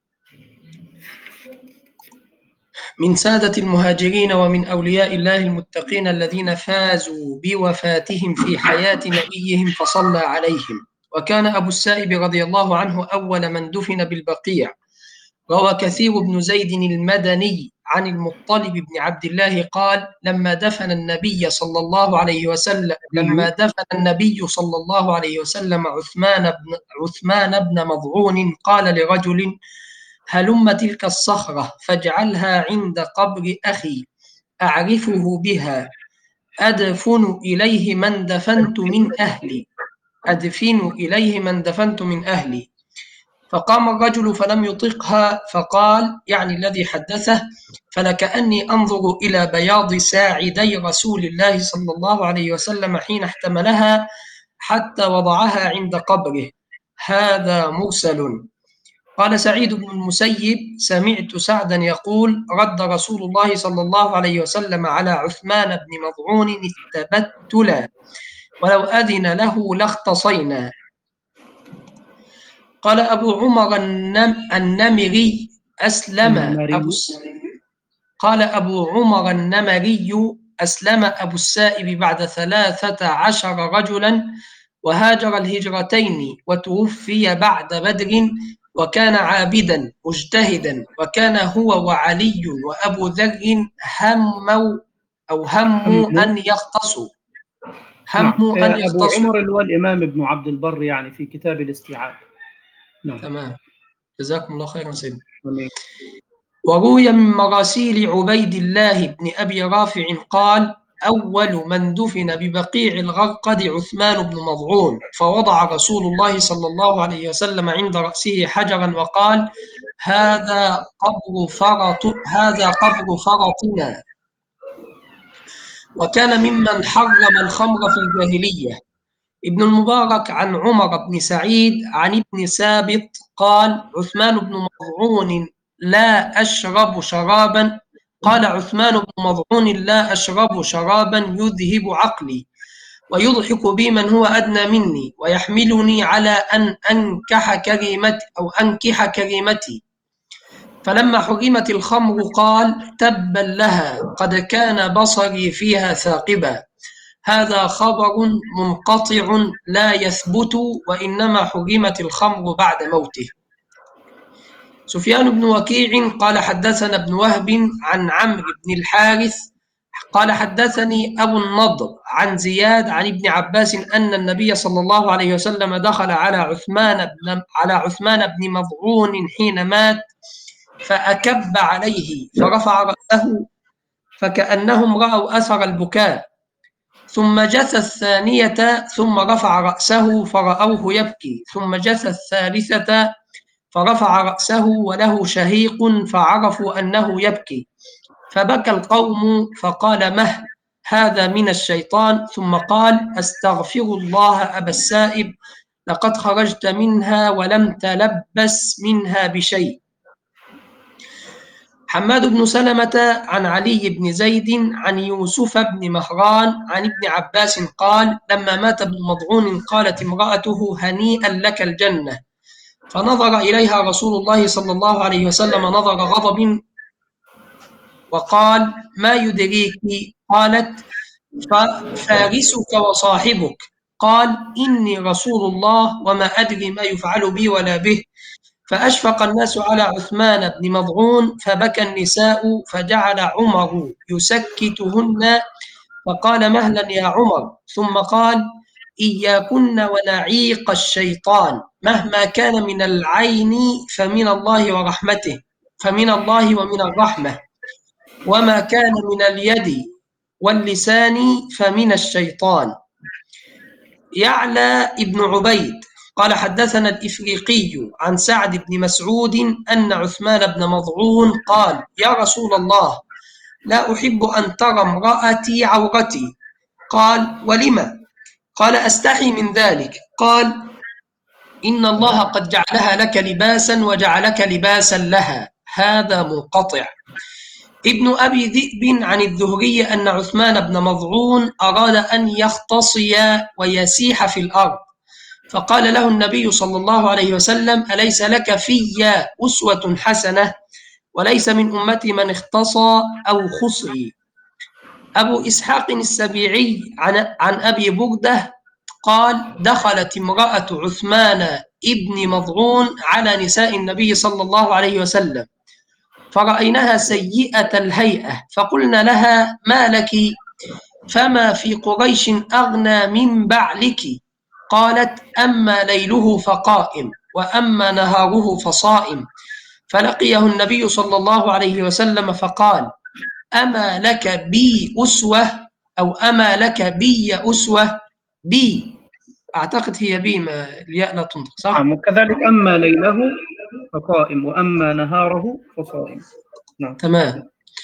Speaker 3: من سادة المهاجرين ومن أولياء الله المتقين الذين فازوا بوفاتهم في حياة نبيهم فصلى عليهم. وكان أبو السائب رضي الله عنه أول من دفن بالبقيع. روى كثير بن زيد المدني عن المطلب بن عبد الله قال: لما دفن النبي صلى الله عليه وسلم لما دفن النبي صلى الله عليه وسلم عثمان بن عثمان بن مضعون قال لرجل: هلم تلك الصخرة فاجعلها عند قبر أخي أعرفه بها، أدفن إليه من دفنت من أهلي أدفن إليه من دفنت من أهلي. فقام الرجل فلم يطقها، فقال، يعني الذي حدثه: فلكأني أنظر إلى بياض ساعدي رسول الله صلى الله عليه وسلم حين احتملها حتى وضعها عند قبره. هذا مرسل. قال سعيد بن المسيب: سمعت سعدا يقول: رد رسول الله صلى الله عليه وسلم على عثمان بن مضعون التبتل، ولو أذن له لاختصينا. قال أبو عمر النم النمري: أسلم أبو قال أبو عمر النمري: أسلم أبو السائب بعد ثلاثة عشر رجلا، وهاجر الهجرتين، وتوفي بعد بدر، وكان عابدا مجتهدا، وكان هو وعلي وأبو ذر هموا أو هموا أن يختصوا هموا
Speaker 1: نعم.
Speaker 3: أن
Speaker 1: أبو
Speaker 3: يختصوا
Speaker 1: عمر اللي هو الإمام ابن عبد البر يعني في كتاب الاستيعاب. نعم.
Speaker 3: تمام، جزاكم الله خيرا سيدنا. وروي من مراسيل عبيد الله بن أبي رافع قال: أول من دفن ببقيع الغرقد عثمان بن مضعون، فوضع رسول الله صلى الله عليه وسلم عند رأسه حجرا وقال: هذا قبر فرط هذا قبر فرطنا. وكان ممن حرم الخمر في الجاهلية. ابن المبارك عن عمر بن سعيد عن ابن ثابت قال: عثمان بن مضعون لا أشرب شرابا قال عثمان بن مضعون لا أشرب شرابا يذهب عقلي ويضحك بي من هو أدنى مني ويحملني على أن أنكح كريمتي أو أنكح كريمتي. فلما حرمت الخمر قال: تبا لها، قد كان بصري فيها ثاقبا. هذا خبر منقطع لا يثبت، وإنما حرمت الخمر بعد موته. سفيان بن وكيع قال حدثنا ابن وهب عن عمرو بن الحارث قال حدثني أبو النضر عن زياد عن ابن عباس أن النبي صلى الله عليه وسلم دخل على عثمان بن على عثمان بن مظعون حين مات، فأكب عليه فرفع رأسه فكأنهم رأوا أثر البكاء، ثم جثى الثانية ثم رفع رأسه فرأوه يبكي، ثم جثى الثالثة فرفع رأسه وله شهيق فعرفوا أنه يبكي، فبكى القوم فقال مه هذا من الشيطان، ثم قال أستغفر الله أبا السائب لقد خرجت منها ولم تلبس منها بشيء. حماد بن سلمة عن علي بن زيد عن يوسف بن مهران عن ابن عباس قال لما مات ابن مضعون قالت امرأته هنيئا لك الجنة، فنظر إليها رسول الله صلى الله عليه وسلم نظر غضب وقال ما يدريك؟ قالت فارسك وصاحبك. قال إني رسول الله وما أدري ما يفعل بي ولا به. فأشفق الناس على عثمان بن مضعون فبكى النساء، فجعل عمر يسكتهن فقال مهلا يا عمر، ثم قال إياكن ونعيق الشيطان، مهما كان من العين فمن الله ورحمته فمن الله ومن الرحمة، وما كان من اليد واللسان فمن الشيطان. يعلى ابن عبيد قال حدثنا الإفريقي عن سعد بن مسعود أن عثمان بن مضعون قال يا رسول الله لا أحب أن ترى امرأتي عورتي. قال ولم؟ قال أستحي من ذلك. قال إن الله قد جعلها لك لباسا وجعلك لباسا لها. هذا منقطع. ابن أبي ذئب عن الذهري أن عثمان بن مضعون أراد أن يختصي ويسيح في الأرض، فقال له النبي صلى الله عليه وسلم أليس لك في أسوة حسنة؟ وليس من أمتي من اختصى أو خصي. أبو إسحاق السبيعي عن, عن أبي بردة قال دخلت امرأة عثمان ابن مضعون على نساء النبي صلى الله عليه وسلم فرأيناها سيئة الهيئة، فقلنا لها ما لك؟ فما في قريش أغنى من بعلك. قالت أما ليله فقائم وأما نهاره فصائم. فلقيه النبي صلى الله عليه وسلم فقال أما لك بي أسوة أو أما لك بي أسوة؟ بي أعتقد هي بي، ما الياء لا تنطق صح؟
Speaker 1: نعم، وكذلك أما ليله فقائم وأما نهاره فصائم. نعم
Speaker 3: تمام.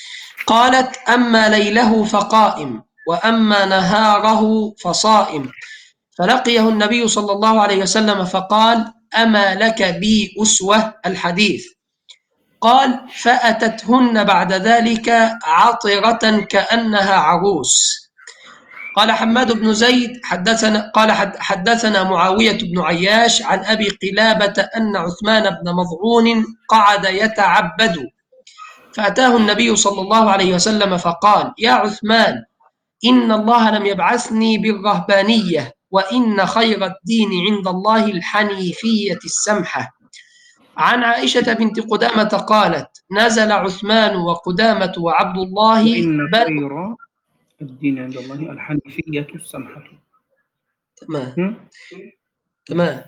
Speaker 3: قالت أما ليله فقائم وأما نهاره فصائم. فلقيه النبي صلى الله عليه وسلم فقال أما لك بي أسوة؟ الحديث. قال فأتتهن بعد ذلك عطرة كأنها عروس. قال حماد بن زيد حدثنا قال حدثنا معاوية بن عياش عن أبي قلابة أن عثمان بن مضعون قعد يتعبد، فأتاه النبي صلى الله عليه وسلم فقال يا عثمان إن الله لم يبعثني بالرهبانية، وإن خير الدين عند الله الحنيفية السمحة. عن عائشة بنت قدامة قالت نزل عثمان وقدامة وعبد الله
Speaker 1: وإن خير الدين عند الله الحنيفية السمحة.
Speaker 3: تمام تمام.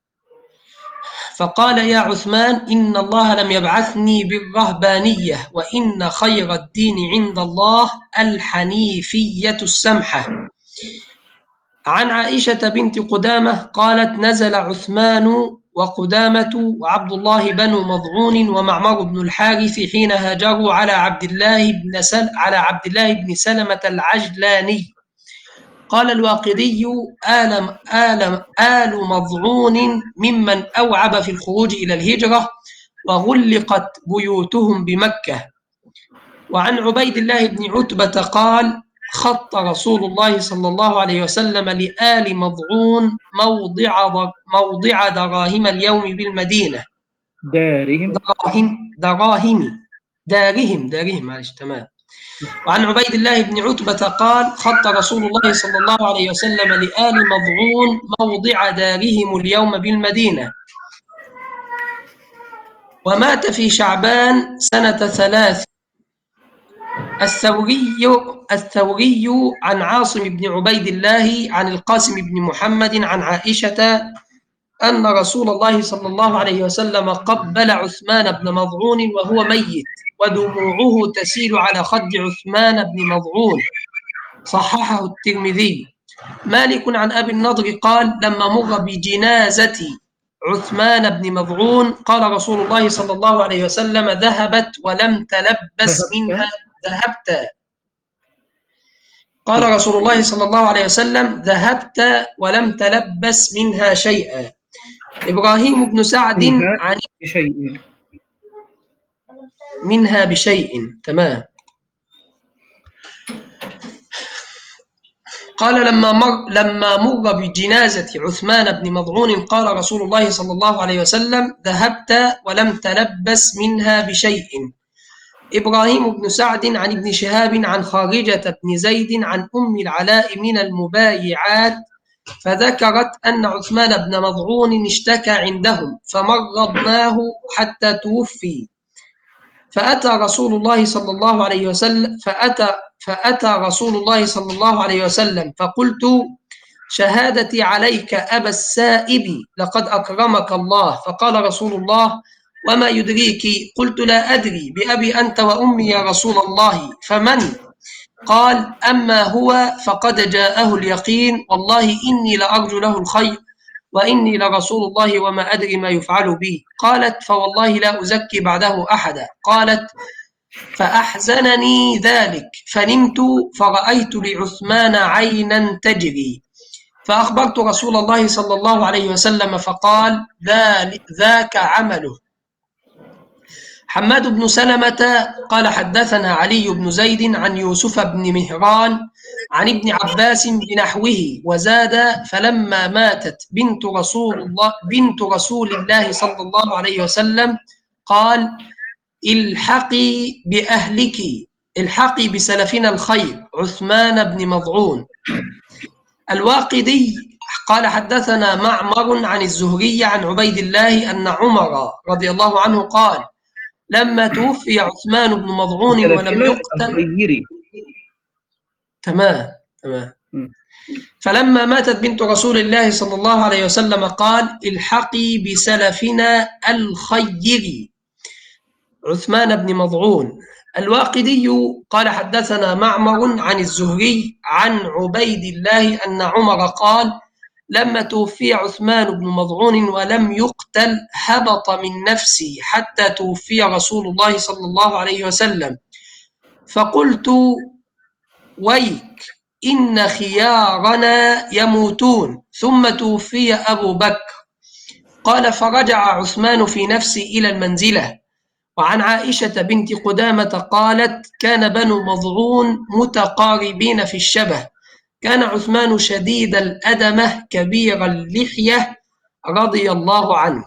Speaker 3: فقال يا عثمان إن الله لم يبعثني بالرهبانية، وإن خير الدين عند الله الحنيفية السمحة. عن عائشة بنت قدامة قالت نزل عثمان وقدامة وعبد الله بن مضعون ومعمر بن الحارث حين هاجروا على عبد الله بن سل على عبد الله بن سلمة العجلاني. قال الواقدي آل, آل, آل مضعون ممن أوعب في الخروج إلى الهجرة وغلقت بيوتهم بمكة. وعن عبيد الله بن عتبة قال خط رسول الله صلى الله عليه وسلم لآل مضعون موضع موضع دراهم اليوم بالمدينة.
Speaker 1: دارهم
Speaker 3: دراهم دراهم دارهم دارهم معلش تمام وعن عبيد الله بن عتبة قال خط رسول الله صلى الله عليه وسلم لآل مضعون موضع دارهم اليوم بالمدينة، ومات في شعبان سنة ثلاث. الثوري الثوري عن عاصم بن عبيد الله عن القاسم بن محمد عن عائشة أن رسول الله صلى الله عليه وسلم قبل عثمان بن مضعون وهو ميت ودموعه تسيل على خد عثمان بن مضعون، صححه الترمذي. مالك عن أبي النضر قال لما مر بجنازة عثمان بن مضعون قال رسول الله صلى الله عليه وسلم ذهبت ولم تلبس منها ذهبت قال رسول الله صلى الله عليه وسلم ذهبت ولم تلبس منها شيئا. إبراهيم بن سعد عن
Speaker 1: بشيء
Speaker 3: منها بشيء. تمام. قال لما مر لما مر بجنازة عثمان بن مضعون قال رسول الله صلى الله عليه وسلم ذهبت ولم تلبس منها بشيء. إبراهيم بن سعد عن ابن شهاب عن خارجة بن زيد عن أم العلاء من المبايعات فذكرت أن عثمان بن مضعون اشتكى عندهم فمرضناه حتى توفي، فأتى رسول الله صلى الله عليه وسلم فأتى فأتى رسول الله صلى الله عليه وسلم فقلت شهادتي عليك أبا السائب لقد أكرمك الله. فقال رسول الله وما يدريك؟ قلت لا أدري، بأبي أنت وأمي يا رسول الله، فمن؟ قال أما هو فقد جاءه اليقين، والله إني لأرجو له الخير وإني لرسول الله وما أدري ما يفعل بي. قالت فوالله لا أزكي بعده أحدا. قالت فأحزنني ذلك فنمت فرأيت لعثمان عينا تجري فأخبرت رسول الله صلى الله عليه وسلم فقال ذاك عمله. حماد بن سلمة قال حدثنا علي بن زيد عن يوسف بن مهران عن ابن عباس بنحوه وزاد فلما ماتت بنت رسول الله بنت رسول الله صلى الله عليه وسلم قال الحقي بأهلك الحقي بسلفنا الخير عثمان بن مضعون. الواقدي قال حدثنا معمر عن الزهري عن عبيد الله أن عمر رضي الله عنه قال لما توفي عثمان بن مضعون ولم يقتل تمام تمام فلما ماتت بنت رسول الله صلى الله عليه وسلم قال الحقي بسلفنا الخير عثمان بن مضعون. الواقدي قال حدثنا معمر عن الزهري عن عبيد الله أن عمر قال لما توفي عثمان بن مضعون ولم يقتل هبط من نفسي حتى توفي رسول الله صلى الله عليه وسلم، فقلت ويك إن خيارنا يموتون، ثم توفي أبو بكر. قال فرجع عثمان في نفسي إلى المنزلة. وعن عائشة بنت قدامة قالت كان بنو مضعون متقاربين في الشبه، كان عثمان شديد الأدمة كبير اللحية رضي الله عنه.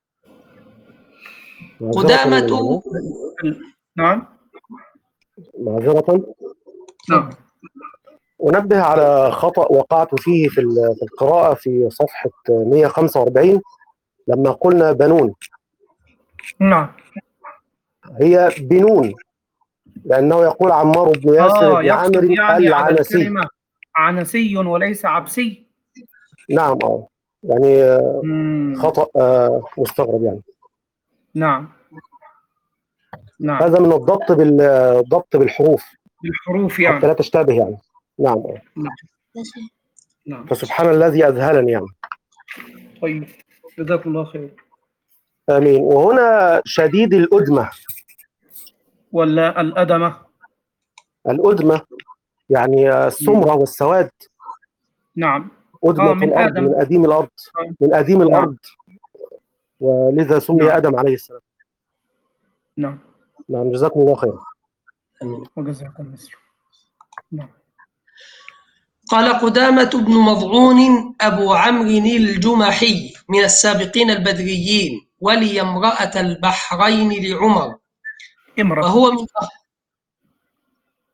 Speaker 3: قدامة
Speaker 1: نعم
Speaker 2: معذرة
Speaker 1: نعم
Speaker 2: أنبه على خطأ وقعت فيه في القراءة في صفحة مئة وخمسة وأربعين لما قلنا بنون،
Speaker 1: نعم
Speaker 2: هي بنون، لأنه يقول عمار بن ياسر
Speaker 1: آه
Speaker 2: بن عامر
Speaker 1: يعني على
Speaker 2: العنسي.
Speaker 1: الكلمة عنسي وليس عبسي.
Speaker 2: نعم اه يعني
Speaker 1: مم.
Speaker 2: خطأ آه مستغرب يعني.
Speaker 1: نعم نعم
Speaker 2: هذا من الضبط بالضبط بالحروف
Speaker 1: بالحروف يعني
Speaker 2: حتى لا تشتبه يعني. نعم اه
Speaker 1: نعم نعم.
Speaker 2: فسبحان الذي أذهلني يعني.
Speaker 1: طيب جزاكم الله خير.
Speaker 2: آمين. وهنا شديد الأدمة
Speaker 1: ولا الأدمة؟
Speaker 2: الأدمة يعني السمرة والسواد.
Speaker 1: نعم
Speaker 2: أدمة
Speaker 1: آه من
Speaker 2: الأرض
Speaker 1: آدم.
Speaker 2: من أديم الأرض
Speaker 1: آه.
Speaker 2: من أديم
Speaker 1: نعم.
Speaker 2: الأرض، ولذا سمي
Speaker 1: نعم.
Speaker 2: آدم عليه السلام.
Speaker 1: نعم
Speaker 2: نعم جزاكم الله خير.
Speaker 1: وجزاكم مثله. نعم.
Speaker 3: قال قدامة بن مضعون أبو عمرو الجمحي من السابقين البدريين، ولي امرأة البحرين لعمر،
Speaker 1: امرأة
Speaker 3: وهو من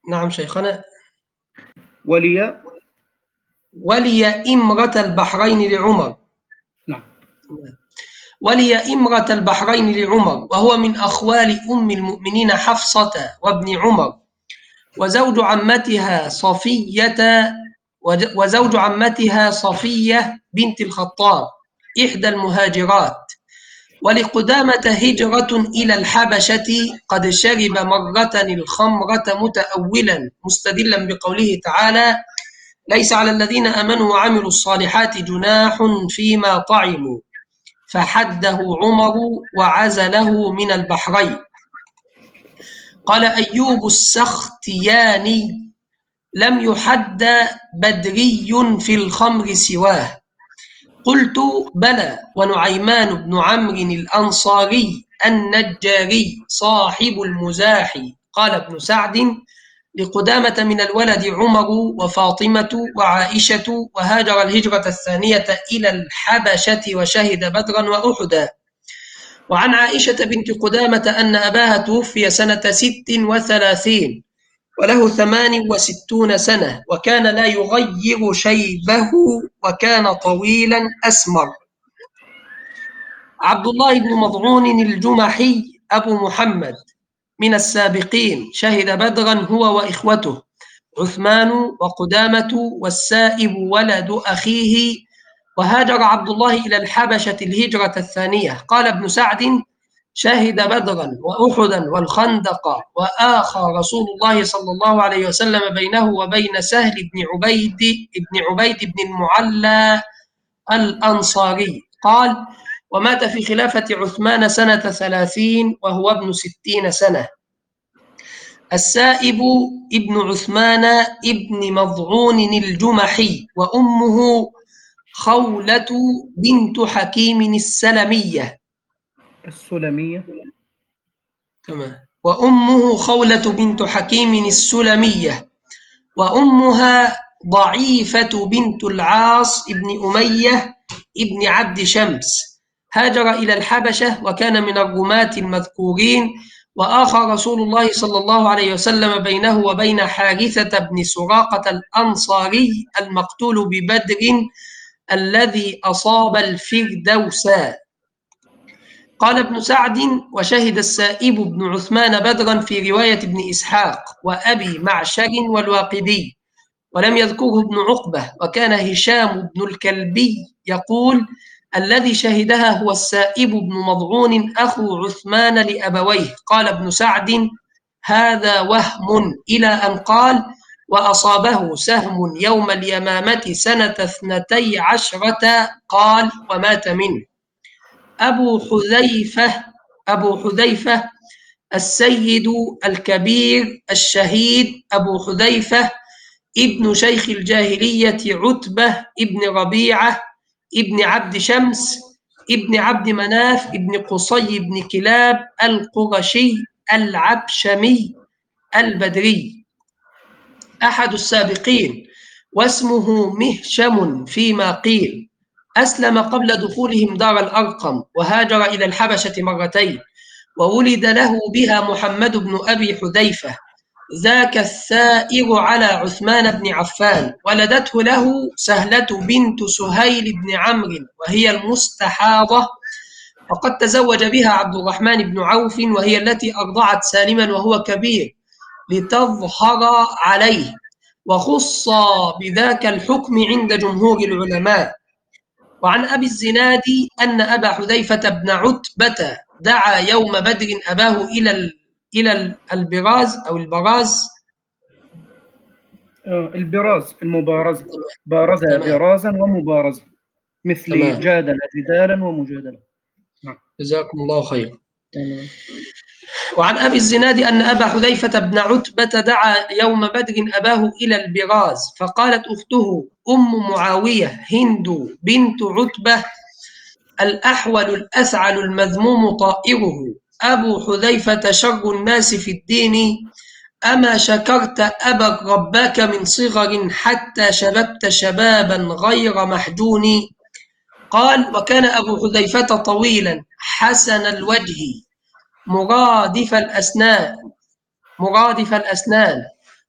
Speaker 3: نعم شيخنا.
Speaker 1: ولي
Speaker 3: ولي إمرة البحرين لعمر.
Speaker 1: نعم.
Speaker 3: ولي إمرة البحرين لعمر، وهو من أخوال أم المؤمنين حفصة وابن عمر، وزوج عمتها صفية وزوج عمتها صفية بنت الخطاب إحدى المهاجرات. ولقدامة هجرة إلى الحبشة، قد شرب مرة الخمرة متأولا مستدلا بقوله تعالى: ليس على الذين آمنوا وعملوا الصالحات جناح فيما طعموا، فحده عمر وعزله من البحرين. قال أيوب السختياني: لم يحد بدري في الخمر سواه. قلت: بلى، ونعيمان بن عمرو الأنصاري النجاري صاحب المزاح. قال ابن سعد: لقدامة من الولد عمر وفاطمة وعائشة، وهاجر الهجرة الثانية إلى الحبشة وشهد بدرا وأحدا. وعن عائشة بنت قدامة أن أباها توفي سنة ست وثلاثين وله ثمان وستون سنة، وكان لا يغير شيبه، وكان طويلا أسمر. عبد الله بن مضعون الجمحي أبو محمد من السابقين، شهد بدرا هو وإخوته عثمان وقدامة والسائب ولد أخيه. وهاجر عبد الله إلى الحبشة الهجرة الثانية. قال ابن سعد: شهد بدرا وأحدا والخندق، وآخى رسول الله صلى الله عليه وسلم بينه وبين سهل بن عبيد بن عبيد بن المعلى الأنصاري. قال: ومات في خلافة عثمان سنة ثلاثين وهو ابن ستين سنة. السائب ابن عثمان ابن مضعون الجمحي، وأمه خولة بنت حكيم السلمية
Speaker 1: السلمية.
Speaker 3: تمام. وأمه خولة بنت حكيم السلمية، وأمها ضعيفة بنت العاص ابن أمية ابن عبد شمس. هاجر إلى الحبشة وكان من الرماة المذكورين. وآخى رسول الله صلى الله عليه وسلم بينه وبين حارثة بن سراقة الأنصاري المقتول ببدر الذي أصاب الفردوس. قال ابن سعد: وشهد السائب بن عثمان بدرا في رواية ابن إسحاق وأبي معشر والواقدي، ولم يذكره ابن عقبة. وكان هشام بن الكلبي يقول: الذي شهدها هو السائب بن مضعون أخو عثمان لأبويه. قال ابن سعد: هذا وهم، إلى أن قال: وأصابه سهم يوم اليمامة سنة اثنتي عشرة. قال: ومات منه. أبو حذيفة أبو حذيفة السيد الكبير الشهيد أبو حذيفة ابن شيخ الجاهلية عتبة ابن ربيعة ابن عبد شمس ابن عبد مناف ابن قصي ابن كلاب القرشي العبشمي البدري، أحد السابقين، واسمه مهشم فيما قيل. أسلم قبل دخولهم دار الأرقم، وهاجر إلى الحبشة مرتين، وولد له بها محمد بن أبي حذيفة ذاك الثائر على عثمان بن عفان. ولدته له سهلة بنت سهيل بن عمرو وهي المستحاضة، وقد تزوج بها عبد الرحمن بن عوف، وهي التي أرضعت سالما وهو كبير لتظهر عليه، وخص بذاك الحكم عند جمهور العلماء. وعن أبي الزناد أن أبا حذيفة بن عتبة دعا يوم بدر أباه إلى إلى البراز أو البراز
Speaker 1: البراز المبارزة، بارز برازا ومبارزة، مثل تمام. جادل جدالا ومجادلة.
Speaker 3: جزاكم الله خير. وعن أبي الزناد أن أبا حذيفة بن عتبة دعا يوم بدر أباه إلى البراز، فقالت أخته أم معاوية هند بنت عتبة: الأحول الأثعل المذموم طائره، أبو حذيفة شر الناس في الدين، أما شكرت أبا رباك من صغر حتى شببت شبابا غير محجون. قال: وكان أبو حذيفة طويلا حسن الوجه مرادف الأسنان مرادف الأسنان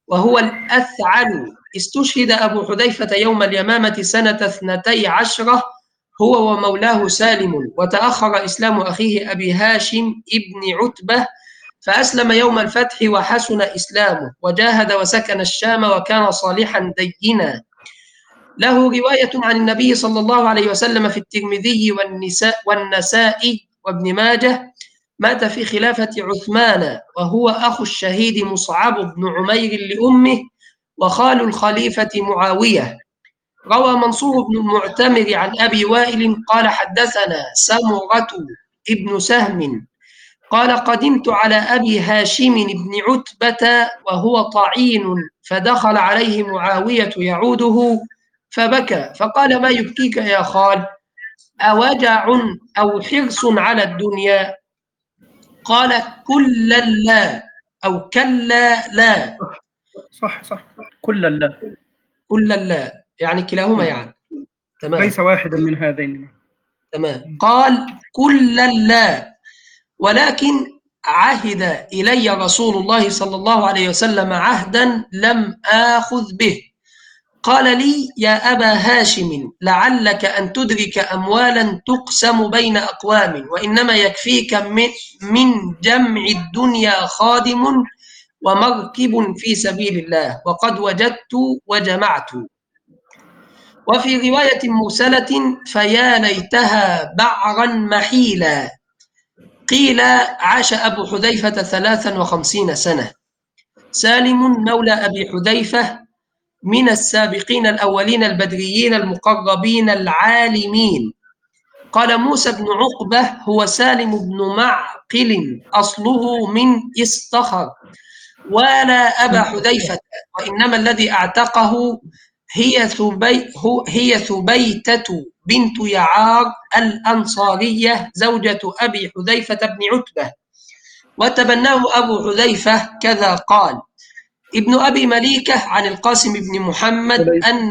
Speaker 3: وهو الأثعل. استشهد أبو حذيفة يوم اليمامة سنة اثنتي عشرة هو ومولاه سالم، وتأخر إسلام أخيه أبي هاشم ابن عتبة، فأسلم يوم الفتح وحسن إسلامه، وجاهد وسكن الشام وكان صالحا دينا. له رواية عن النبي صلى الله عليه وسلم في الترمذي والنساء والنسائي وابن ماجه: مات في خلافة عثمان وهو أخو الشهيد مصعب بن عمير لأمه وخال الخليفة معاوية. روى منصور بن المعتمر عن أبي وائل قال: حدثنا سمرة ابن سهم قال: قدمت على أبي هاشم بن عتبة وهو طعين، فدخل عليه معاوية يعوده فبكى، فقال: ما يبكيك يا خال؟ أوجع أو حرص على الدنيا؟ قال: كلا لا، أو كلا لا.
Speaker 1: صح صح كلا لا،
Speaker 3: كلا لا يعني كلاهما يعني. تمام.
Speaker 1: ليس واحدا من هذين.
Speaker 3: تمام. قال: كلا لا، ولكن عهد إلي رسول الله صلى الله عليه وسلم عهدا لم آخذ به. قال لي: يا أبا هاشم، لعلك أن تدرك أموالا تقسم بين أقوام، وإنما يكفيك من جمع الدنيا خادم ومركب في سبيل الله، وقد وجدت وجمعت. وفي رواية مرسلة: فيا ليتها بعرا محيلا. قيل: عاش أبو حذيفة ثلاثا وخمسين سنة. سالم مولى أبي حذيفة من السابقين الأولين البدريين المقربين العالمين. قال موسى بن عقبة: هو سالم بن معقل، أصله من استخر، ولا أبا حذيفة، وإنما الذي أعتقه هي ثبي هي ثبيتة بنت يعار الأنصارية زوجة أبي حذيفة بن عتبة، وتبناه أبو حذيفة كذا قال. ابن أبي مليكة عن القاسم بن محمد أن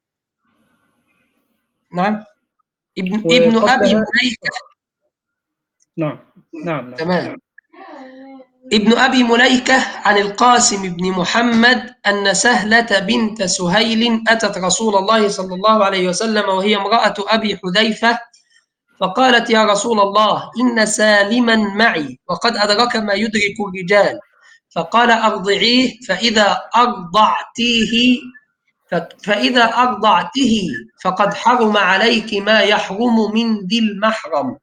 Speaker 3: نعم ابن ابن أبي مليكة
Speaker 1: نعم نعم
Speaker 3: تمام ابن أبي مليكة عن القاسم بن محمد أن سهلة بنت سهيل أتت رسول الله صلى الله عليه وسلم وهي امرأة أبي حذيفة، فقالت: يا رسول الله، إن سالما معي وقد أدرك ما يدرك الرجال. فقال: أرضعيه، فإذا أرضعتيه فإذا أرضعته فقد حرم عليك ما يحرم من ذي المحرم.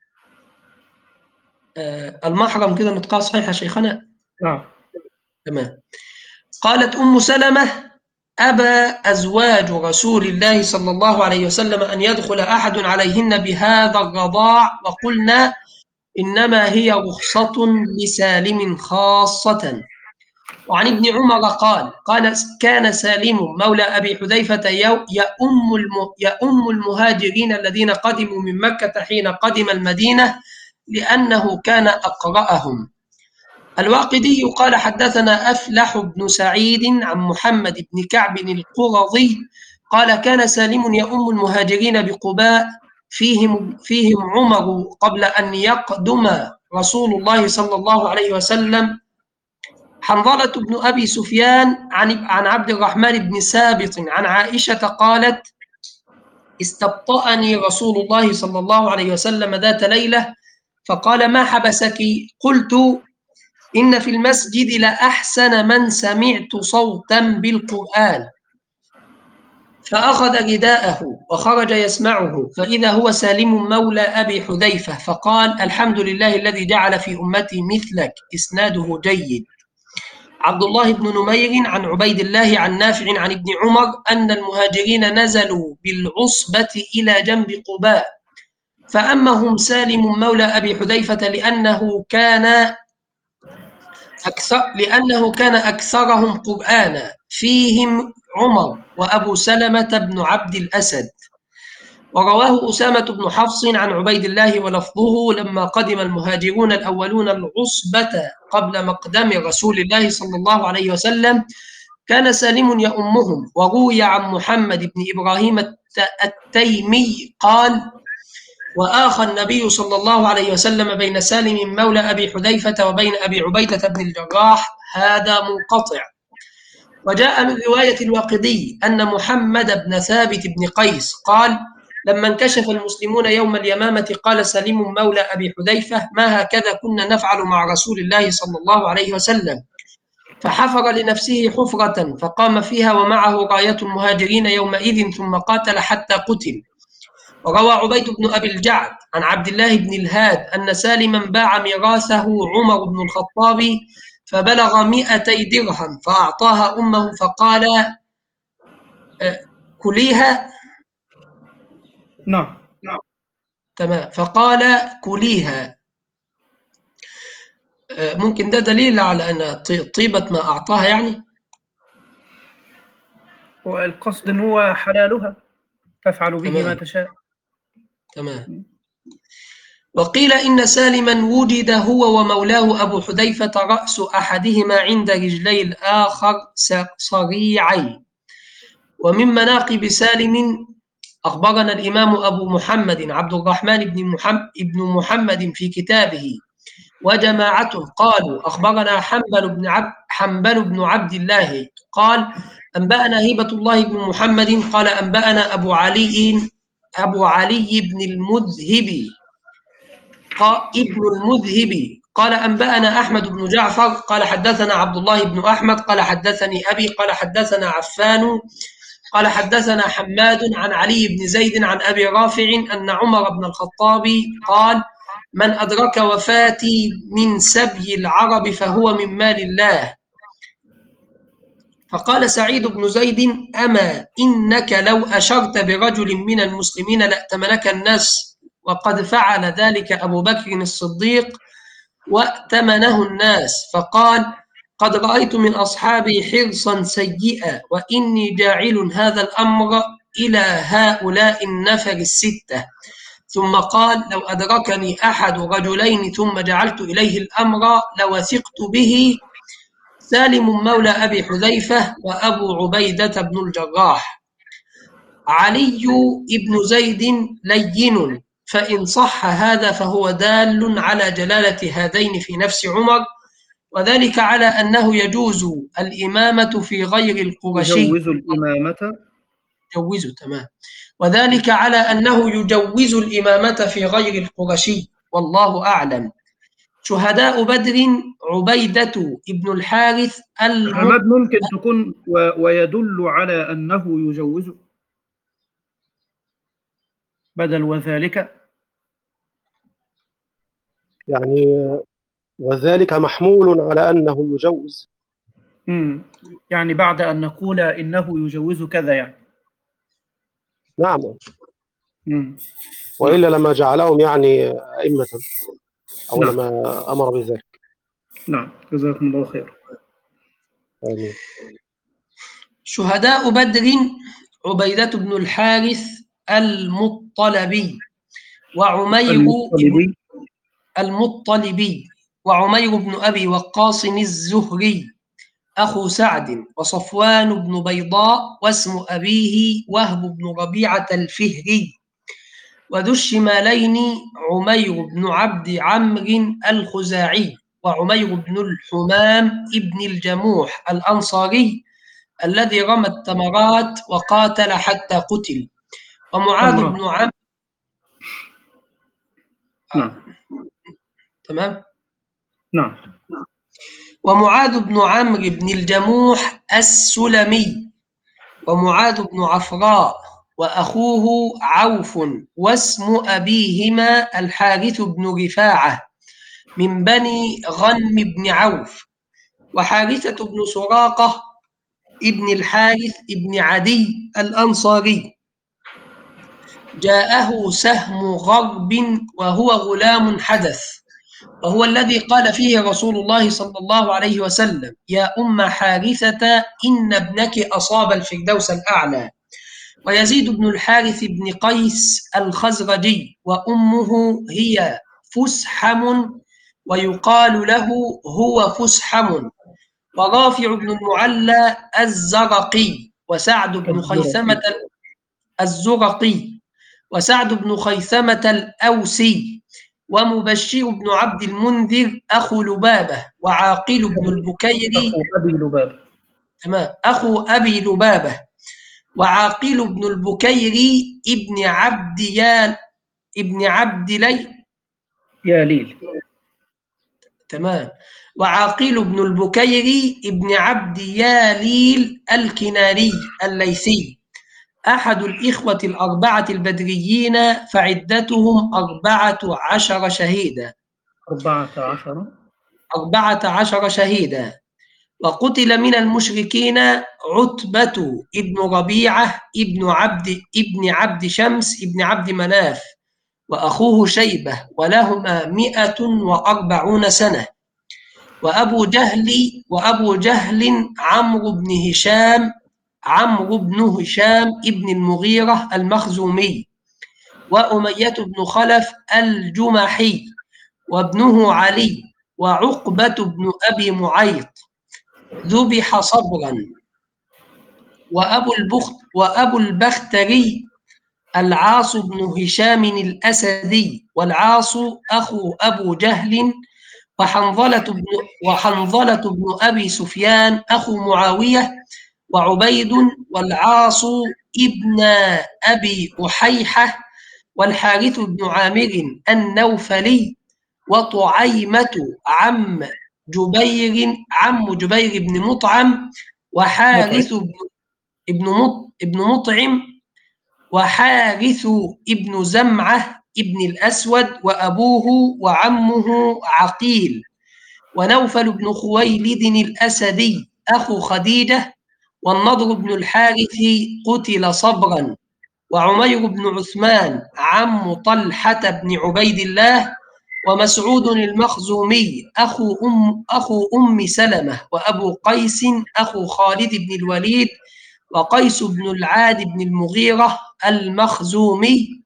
Speaker 3: آه المحرم كده نطقها صحيح يا شيخنا؟
Speaker 1: نعم.
Speaker 3: تمام. قالت أم سلمة: أبى أزواج رسول الله صلى الله عليه وسلم أن يدخل أحد عليهن بهذا الرضاع، وقلنا: إنما هي رخصة لسالم خاصة. وعن ابن عمر قال: قال كان سالم مولى أبي حذيفة يؤم المهاجرين الذين قدموا من مكة حين قدم المدينة، لأنه كان أقرأهم. الواقدي قال: حدثنا أفلح بن سعيد عن محمد بن كعب القرظي قال: كان سالم يؤم المهاجرين بقباء، فيهم فيهم عمر قبل أن يقدم رسول الله صلى الله عليه وسلم، حنظلة بن أبي سفيان عن عن عبد الرحمن بن سابط عن عائشة قالت: استبطأني رسول الله صلى الله عليه وسلم ذات ليلة فقال: ما حبسك؟ قلت: إن في المسجد لأحسن من سمعت صوتا بالقرآن. فأخذ رداءه وخرج يسمعه، فإذا هو سالم مولى أبي حذيفة، فقال: الحمد لله الذي جعل في أمتي مثلك. إسناده جيد. عبد الله بن نمير عن عبيد الله عن نافع عن ابن عمر أن المهاجرين نزلوا بالعصبة إلى جنب قباء، فأمهم سالم مولى أبي حذيفة لأنه كان أكثر لأنه كان أكثرهم قرآنا، فيهم عمر وأبو سلمة بن عبد الأسد. ورواه أسامة بن حفص عن عبيد الله ولفظه: لما قدم المهاجرون الأولون العصبة قبل مقدم رسول الله صلى الله عليه وسلم كان سالم يؤمهم. وروي عن محمد بن إبراهيم التيمي قال: وآخى النبي صلى الله عليه وسلم بين سالم مولى أبي حذيفة وبين أبي عبيدة بن الجراح، هذا منقطع. وجاء من رواية الواقدي أن محمد بن ثابت بن قيس قال: لما انكشف المسلمون يوم اليمامة قال سليم مولى أبي حذيفة: ما هكذا كنا نفعل مع رسول الله صلى الله عليه وسلم. فحفر لنفسه حفرة فقام فيها ومعه راية المهاجرين يومئذ ثم قاتل حتى قتل. وروى عبيد بن أبي الجعد عن عبد الله بن الهاد أن سالما باع ميراثه عمر بن الخطاب فبلغ مئتي درهم فأعطاها أمه فقال: كليها.
Speaker 1: نعم
Speaker 3: تمام. فقال: كليها. ممكن ده دليل على أن طيبة ما أعطاها يعني؟
Speaker 1: والقصد إن هو حلالها تفعل به
Speaker 3: تمام.
Speaker 1: ما تشاء.
Speaker 3: تمام. وقيل إن سالما وجد هو ومولاه أبو حذيفة رأس أحدهما عند رجلي الآخر صريعي. ومن مناقب سالم أخبرنا الإمام أبو محمد عبد الرحمن بن محمد, بن محمد في كتابه وجماعته قالوا: أخبرنا حنبل بن عبد, حنبل بن عبد الله قال: أنبأنا هبة الله بن محمد قال: أنبأنا أبو علي أبو علي بن المذهب ابن المذهب قال: أنبأنا أحمد بن جعفر قال: حدثنا عبد الله بن أحمد قال: حدثني أبي قال: حدثنا عفان قال: حدثنا حماد عن علي بن زيد عن أبي رافع أن عمر بن الخطاب قال: من أدرك وفاتي من سبي العرب فهو من مال الله. فقال سعيد بن زيد: أما إنك لو أشرت برجل من المسلمين لأتمنك الناس، وقد فعل ذلك أبو بكر الصديق وأتمنه الناس. فقال: قد رأيت من أصحابي حرصا سيئا وإني جاعل هذا الأمر إلى هؤلاء النفر الستة. ثم قال: لو أدركني أحد رجلين ثم جعلت إليه الأمر لوثقت به سالم مولى أبي حذيفة وأبو عبيدة بن الجراح. علي بن زيد لين، فإن صح هذا فهو دال على جلالة هذين في نفس عمر، وذلك على أنه يجوز الإمامة في غير القرشي.
Speaker 1: يجوز الإمامة
Speaker 3: يجوز. تمام. وذلك على أنه يجوز الإمامة في غير القرشي، والله أعلم. شهداء بدر عبيدة ابن الحارث الم...
Speaker 1: حماد ممكن تكون و... ويدل على أنه يجوز بدل وذلك،
Speaker 2: يعني وذلك محمول على أنه يجوز.
Speaker 1: مم. يعني بعد أن نقول إنه يجوز كذا يعني.
Speaker 2: نعم.
Speaker 1: مم.
Speaker 2: وإلا لما جعلهم يعني أئمة أو
Speaker 1: نعم.
Speaker 2: لما أمر بذلك.
Speaker 1: نعم، جزاكم الله خير.
Speaker 2: آمين.
Speaker 3: شهداء بدر عبيدة بن الحارث المطلبي وعمير
Speaker 1: المطلبي
Speaker 3: المطلبي وعمير بن أبي وقاص الزهري أخو سعد وصفوان بن بيضاء واسم أبيه وهب بن ربيعة الفهري. وذو الشمالين عمير بن عبد عمرو الخزاعي وعمير بن الحمام ابن الجموح الأنصاري الذي رمى التمرات وقاتل حتى قتل. ومعاذ
Speaker 1: تمرات.
Speaker 3: بن عمرو
Speaker 1: نعم.
Speaker 3: تمام.
Speaker 1: نعم.
Speaker 3: ومعاذ بن عمرو بن الجموح السلمي ومعاذ بن عفراء وأخوه عوف واسم أبيهما الحارث بن رفاعة من بني غنم بن عوف. وحارثة بن سراقة ابن الحارث ابن عدي الأنصاري جاءه سهم غرب وهو غلام حدث، وهو الذي قال فيه رسول الله صلى الله عليه وسلم: يا أم حارثة إن ابنك أصاب الفردوس الأعلى. ويزيد بن الحارث بن قيس الخزرجي وأمه هي فسحم ويقال له هو فسحم. ورافع بن المعلى الزرقي وسعد بن خيثمة الزرقي وسعد بن خيثمة الأوسي ومبشر بن عبد المنذر أخو لبابة وعاقل بن البكيري
Speaker 1: أخو أبي لبابة.
Speaker 3: تمام. أخو أبي لبابة، وعاقل بن البكيري ابن عبد يال ابن عبد لي
Speaker 1: ياليل.
Speaker 3: تمام. وعاقل بن البكيري ابن عبد ياليل الكناني الليثي، أحد الإخوة الأربعة البدريين، فعدتهم أربعة عشر شهيدا
Speaker 1: أربعة عشر
Speaker 3: أربعة عشر شهيدا وقتل من المشركين عتبة ابن ربيعة ابن عبد ابن عبد شمس ابن عبد مناف وأخوه شيبة، ولهما مئة وأربعون سنة. وأبو جهل وأبو جهل عمرو بن هشام عمرو بن هشام ابن المغيرة المخزومي، وأمية بن خلف الجمحي، وابنه علي، وعقبة بن أبي معيط ذبح صبرا. وأبو البخت وأبو البختري العاص بن هشام الأسدي، والعاص أخو أبو جهل، وحنظلة بن وحنظلة بن أبي سفيان أخو معاوية، وعبيد، والعاص ابن أبي أحيحة، والحارث بن عامر النوفلي، وطعيمة عم جبير عم جبير بن مطعم، وحارث بن ابن مط ابن مطعم، وحارث ابن زمعة ابن الأسود، وأبوه وعمه عقيل، ونوفل بن خويلد الأسدي أخو خديجة، والنضر بن الحارث قتل صبرا، وعمير بن عثمان عم طلحة بن عبيد الله، ومسعود المخزومي أخو أم, أخو أم سلمة، وأبو قيس أخو خالد بن الوليد، وقيس بن العاد بن المغيرة المخزومي،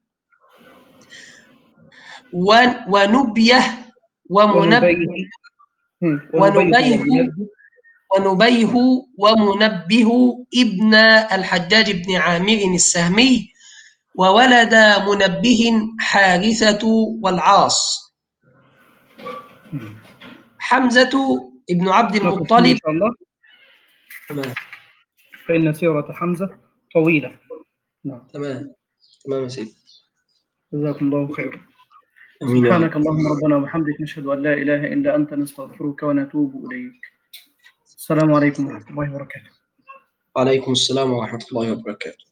Speaker 3: ونبيه ومنبه ونبيه ونبيه ومنبه ابن الحجاج بن عامر السهمي، وولد منبه حارثة والعاص. حمزة ابن عبد المطلب.
Speaker 1: إن شاء الله.
Speaker 3: تمام.
Speaker 1: فإن سيرة حمزة طويلة. نعم.
Speaker 3: تمام تمام يا سيدي.
Speaker 1: جزاكم الله خيرا.
Speaker 3: أمين.
Speaker 1: سبحانك اللهم ربنا وبحمدك، نشهد أن لا إله إلا أنت، نستغفرك ونتوب إليك. السلام عليكم ورحمة الله وبركاته.
Speaker 3: وعليكم السلام ورحمة الله وبركاته.